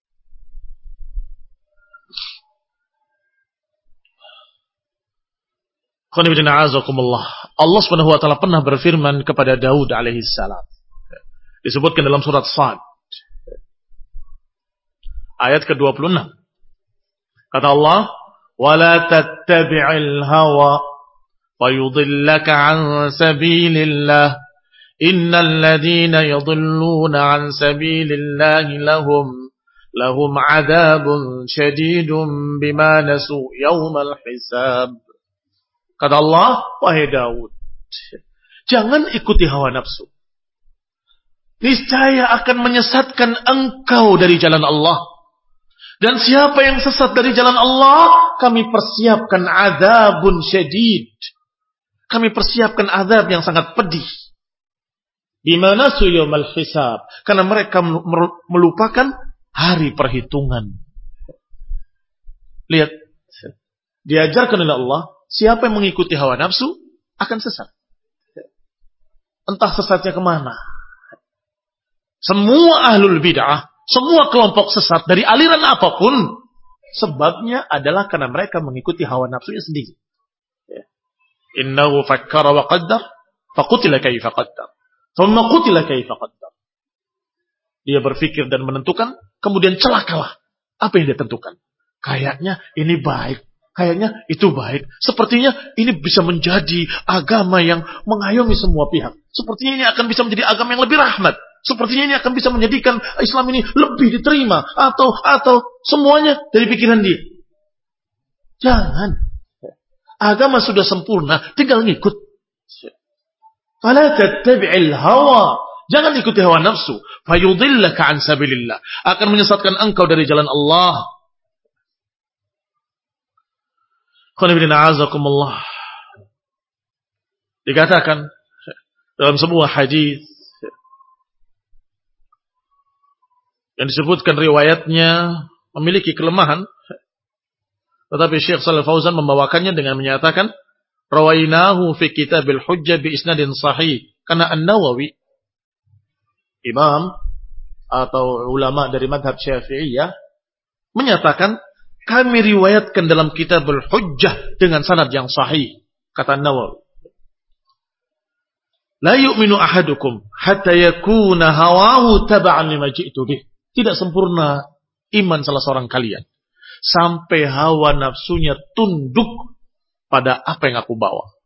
Allah Subhanahu wa taala pernah berfirman kepada Daud alaihi salam. Disebutkan dalam surat Sad. Ayat ke dua puluh enam. Kata Allah, "Wala tattabi'il hawa fayudillaka 'an sabilillah. Innal ladzina yudilluna 'an sabilillah lahum lahum 'adzabun syadidun bima nasu yaumal hisab." Kata Allah, wahai Daud, jangan ikuti hawa nafsu. Niscaya akan menyesatkan engkau dari jalan Allah. Dan siapa yang sesat dari jalan Allah, kami persiapkan azabun syadid. Kami persiapkan azab yang sangat pedih. Bimana suyumal hisab. Karena mereka melupakan hari perhitungan. Lihat. Diajarkan oleh Allah, siapa yang mengikuti hawa nafsu, akan sesat. Entah sesatnya kemana. Semua ahlul bid'ah, semua kelompok sesat dari aliran apapun, sebabnya adalah karena mereka mengikuti hawa nafsunya sendiri. Innahu fakkara wa qaddar, faqutila kaifa qaddar. Thumma qutila kaifa qaddar. Dia berpikir dan menentukan, kemudian celakalah apa yang dia tentukan. Kayaknya ini baik, kayaknya itu baik. Sepertinya ini bisa menjadi agama yang mengayomi semua pihak. Sepertinya ini akan bisa menjadi agama yang lebih rahmat. Sepertinya ini akan bisa menjadikan Islam ini lebih diterima. Atau atau semuanya dari pikiran dia. Jangan. Agama sudah sempurna, tinggal ngikut. Fala tattabi'il hawa. Jangan ikuti hawa nafsu. Fayudillaka an sabilillah. Akan menyesatkan engkau dari jalan Allah. Qanibina azakumullah. Dikatakan dalam sebuah hadis yang disebutkan riwayatnya memiliki kelemahan, tetapi Syekh Shalih Fauzan membawakannya dengan menyatakan rawainahu fi kitabil hujjah bi isnadin sahih, karena An-Nawawi imam atau ulama dari madhab Syafi'iyah menyatakan kami riwayatkan dalam kitabul hujjah dengan sanad yang sahih. Kata An-Nawawi, la yu'minu ahadukum hatta yakuna hawahu taba'an lima ji'tu bih. Tidak sempurna iman salah seorang kalian sampai hawa nafsunya tunduk pada apa yang aku bawa.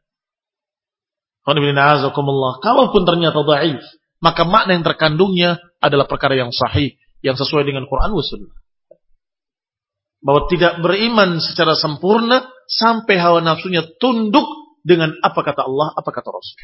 Kalaupun ternyata dhaif, maka makna yang terkandungnya adalah perkara yang sahih, yang sesuai dengan Quran wa Sunnah. Bahwa tidak beriman secara sempurna sampai hawa nafsunya tunduk dengan apa kata Allah, apa kata Rasul.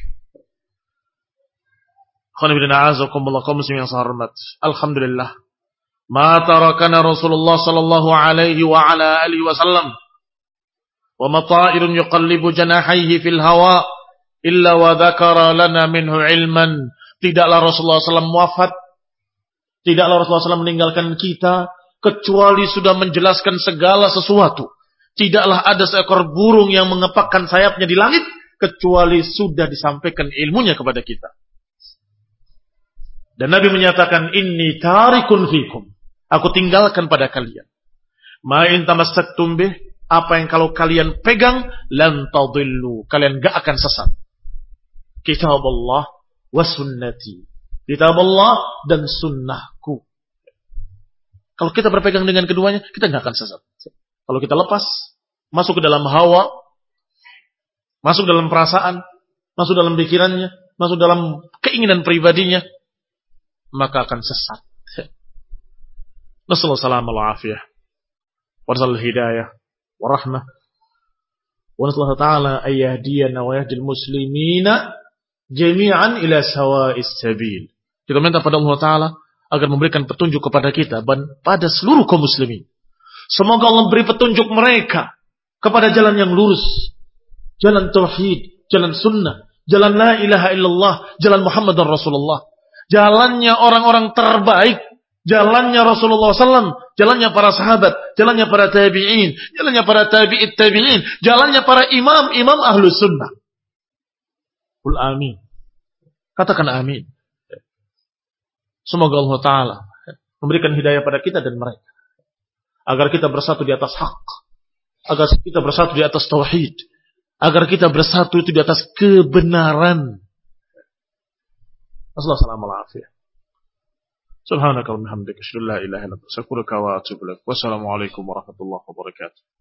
Alhamdulillah, ma tarakana Rasulullah sallallahu alaihi wa ala alihi wasallam wa mata'irun yuqallibu janahaihi fil hawa illa wa dzakara lana minhu ilman. Tidaklah Rasulullah sallallahu alaihi wasallam wafat, tidaklah Rasulullah sallallahu alaihi wasallam meninggalkan kita kecuali sudah menjelaskan segala sesuatu. Tidaklah ada seekor burung yang mengepakkan sayapnya di langit kecuali sudah disampaikan ilmunya kepada kita. Dan Nabi menyatakan, inni tarikun fikum. Aku tinggalkan pada kalian. Ma'in tamassaktum bih. Apa yang kalau kalian pegang, lan tadillu. Kalian gak akan sesat. Kitab Allah wa sunnati. Kitab Allah dan sunnahku. Kalau kita berpegang dengan keduanya, kita gak akan sesat. Kalau kita lepas, masuk ke dalam hawa, masuk dalam perasaan, masuk dalam pikirannya, masuk dalam keinginan pribadinya, maka akan sesat. Nasallahu salam al-afiyah wa nasallahu hidayah wa rahmah wa nasallahu ta'ala ayyahdiyana wa yahdil muslimina jami'an ila sawa'is sabil. Kita minta pada Allah Ta'ala agar memberikan petunjuk kepada kita dan pada seluruh kaum muslimin. Semoga Allah beri petunjuk mereka kepada jalan yang lurus, jalan tauhid, jalan sunnah, jalan la ilaha illallah, jalan Muhammadar Rasulullah. Jalannya orang-orang terbaik, jalannya Rasulullah sallallahu alaihi wasallam, jalannya para sahabat, jalannya para tabi'in, jalannya para tabi'it tabi'in, jalannya para imam-imam ahlus sunnah. Qul amin. Katakan amin. Semoga Allah Ta'ala memberikan hidayah pada kita dan mereka. Agar kita bersatu di atas hak. Agar kita bersatu di atas tauhid. Agar kita bersatu itu di atas kebenaran. Assalamualaikum warahmatullahi wabarakatuh. Subhanaka wa bihamdika asyhadu an la ilaha illa anta astaghfiruka wa atubu ilaik. Wassalamualaikum warahmatullahi wabarakatuh.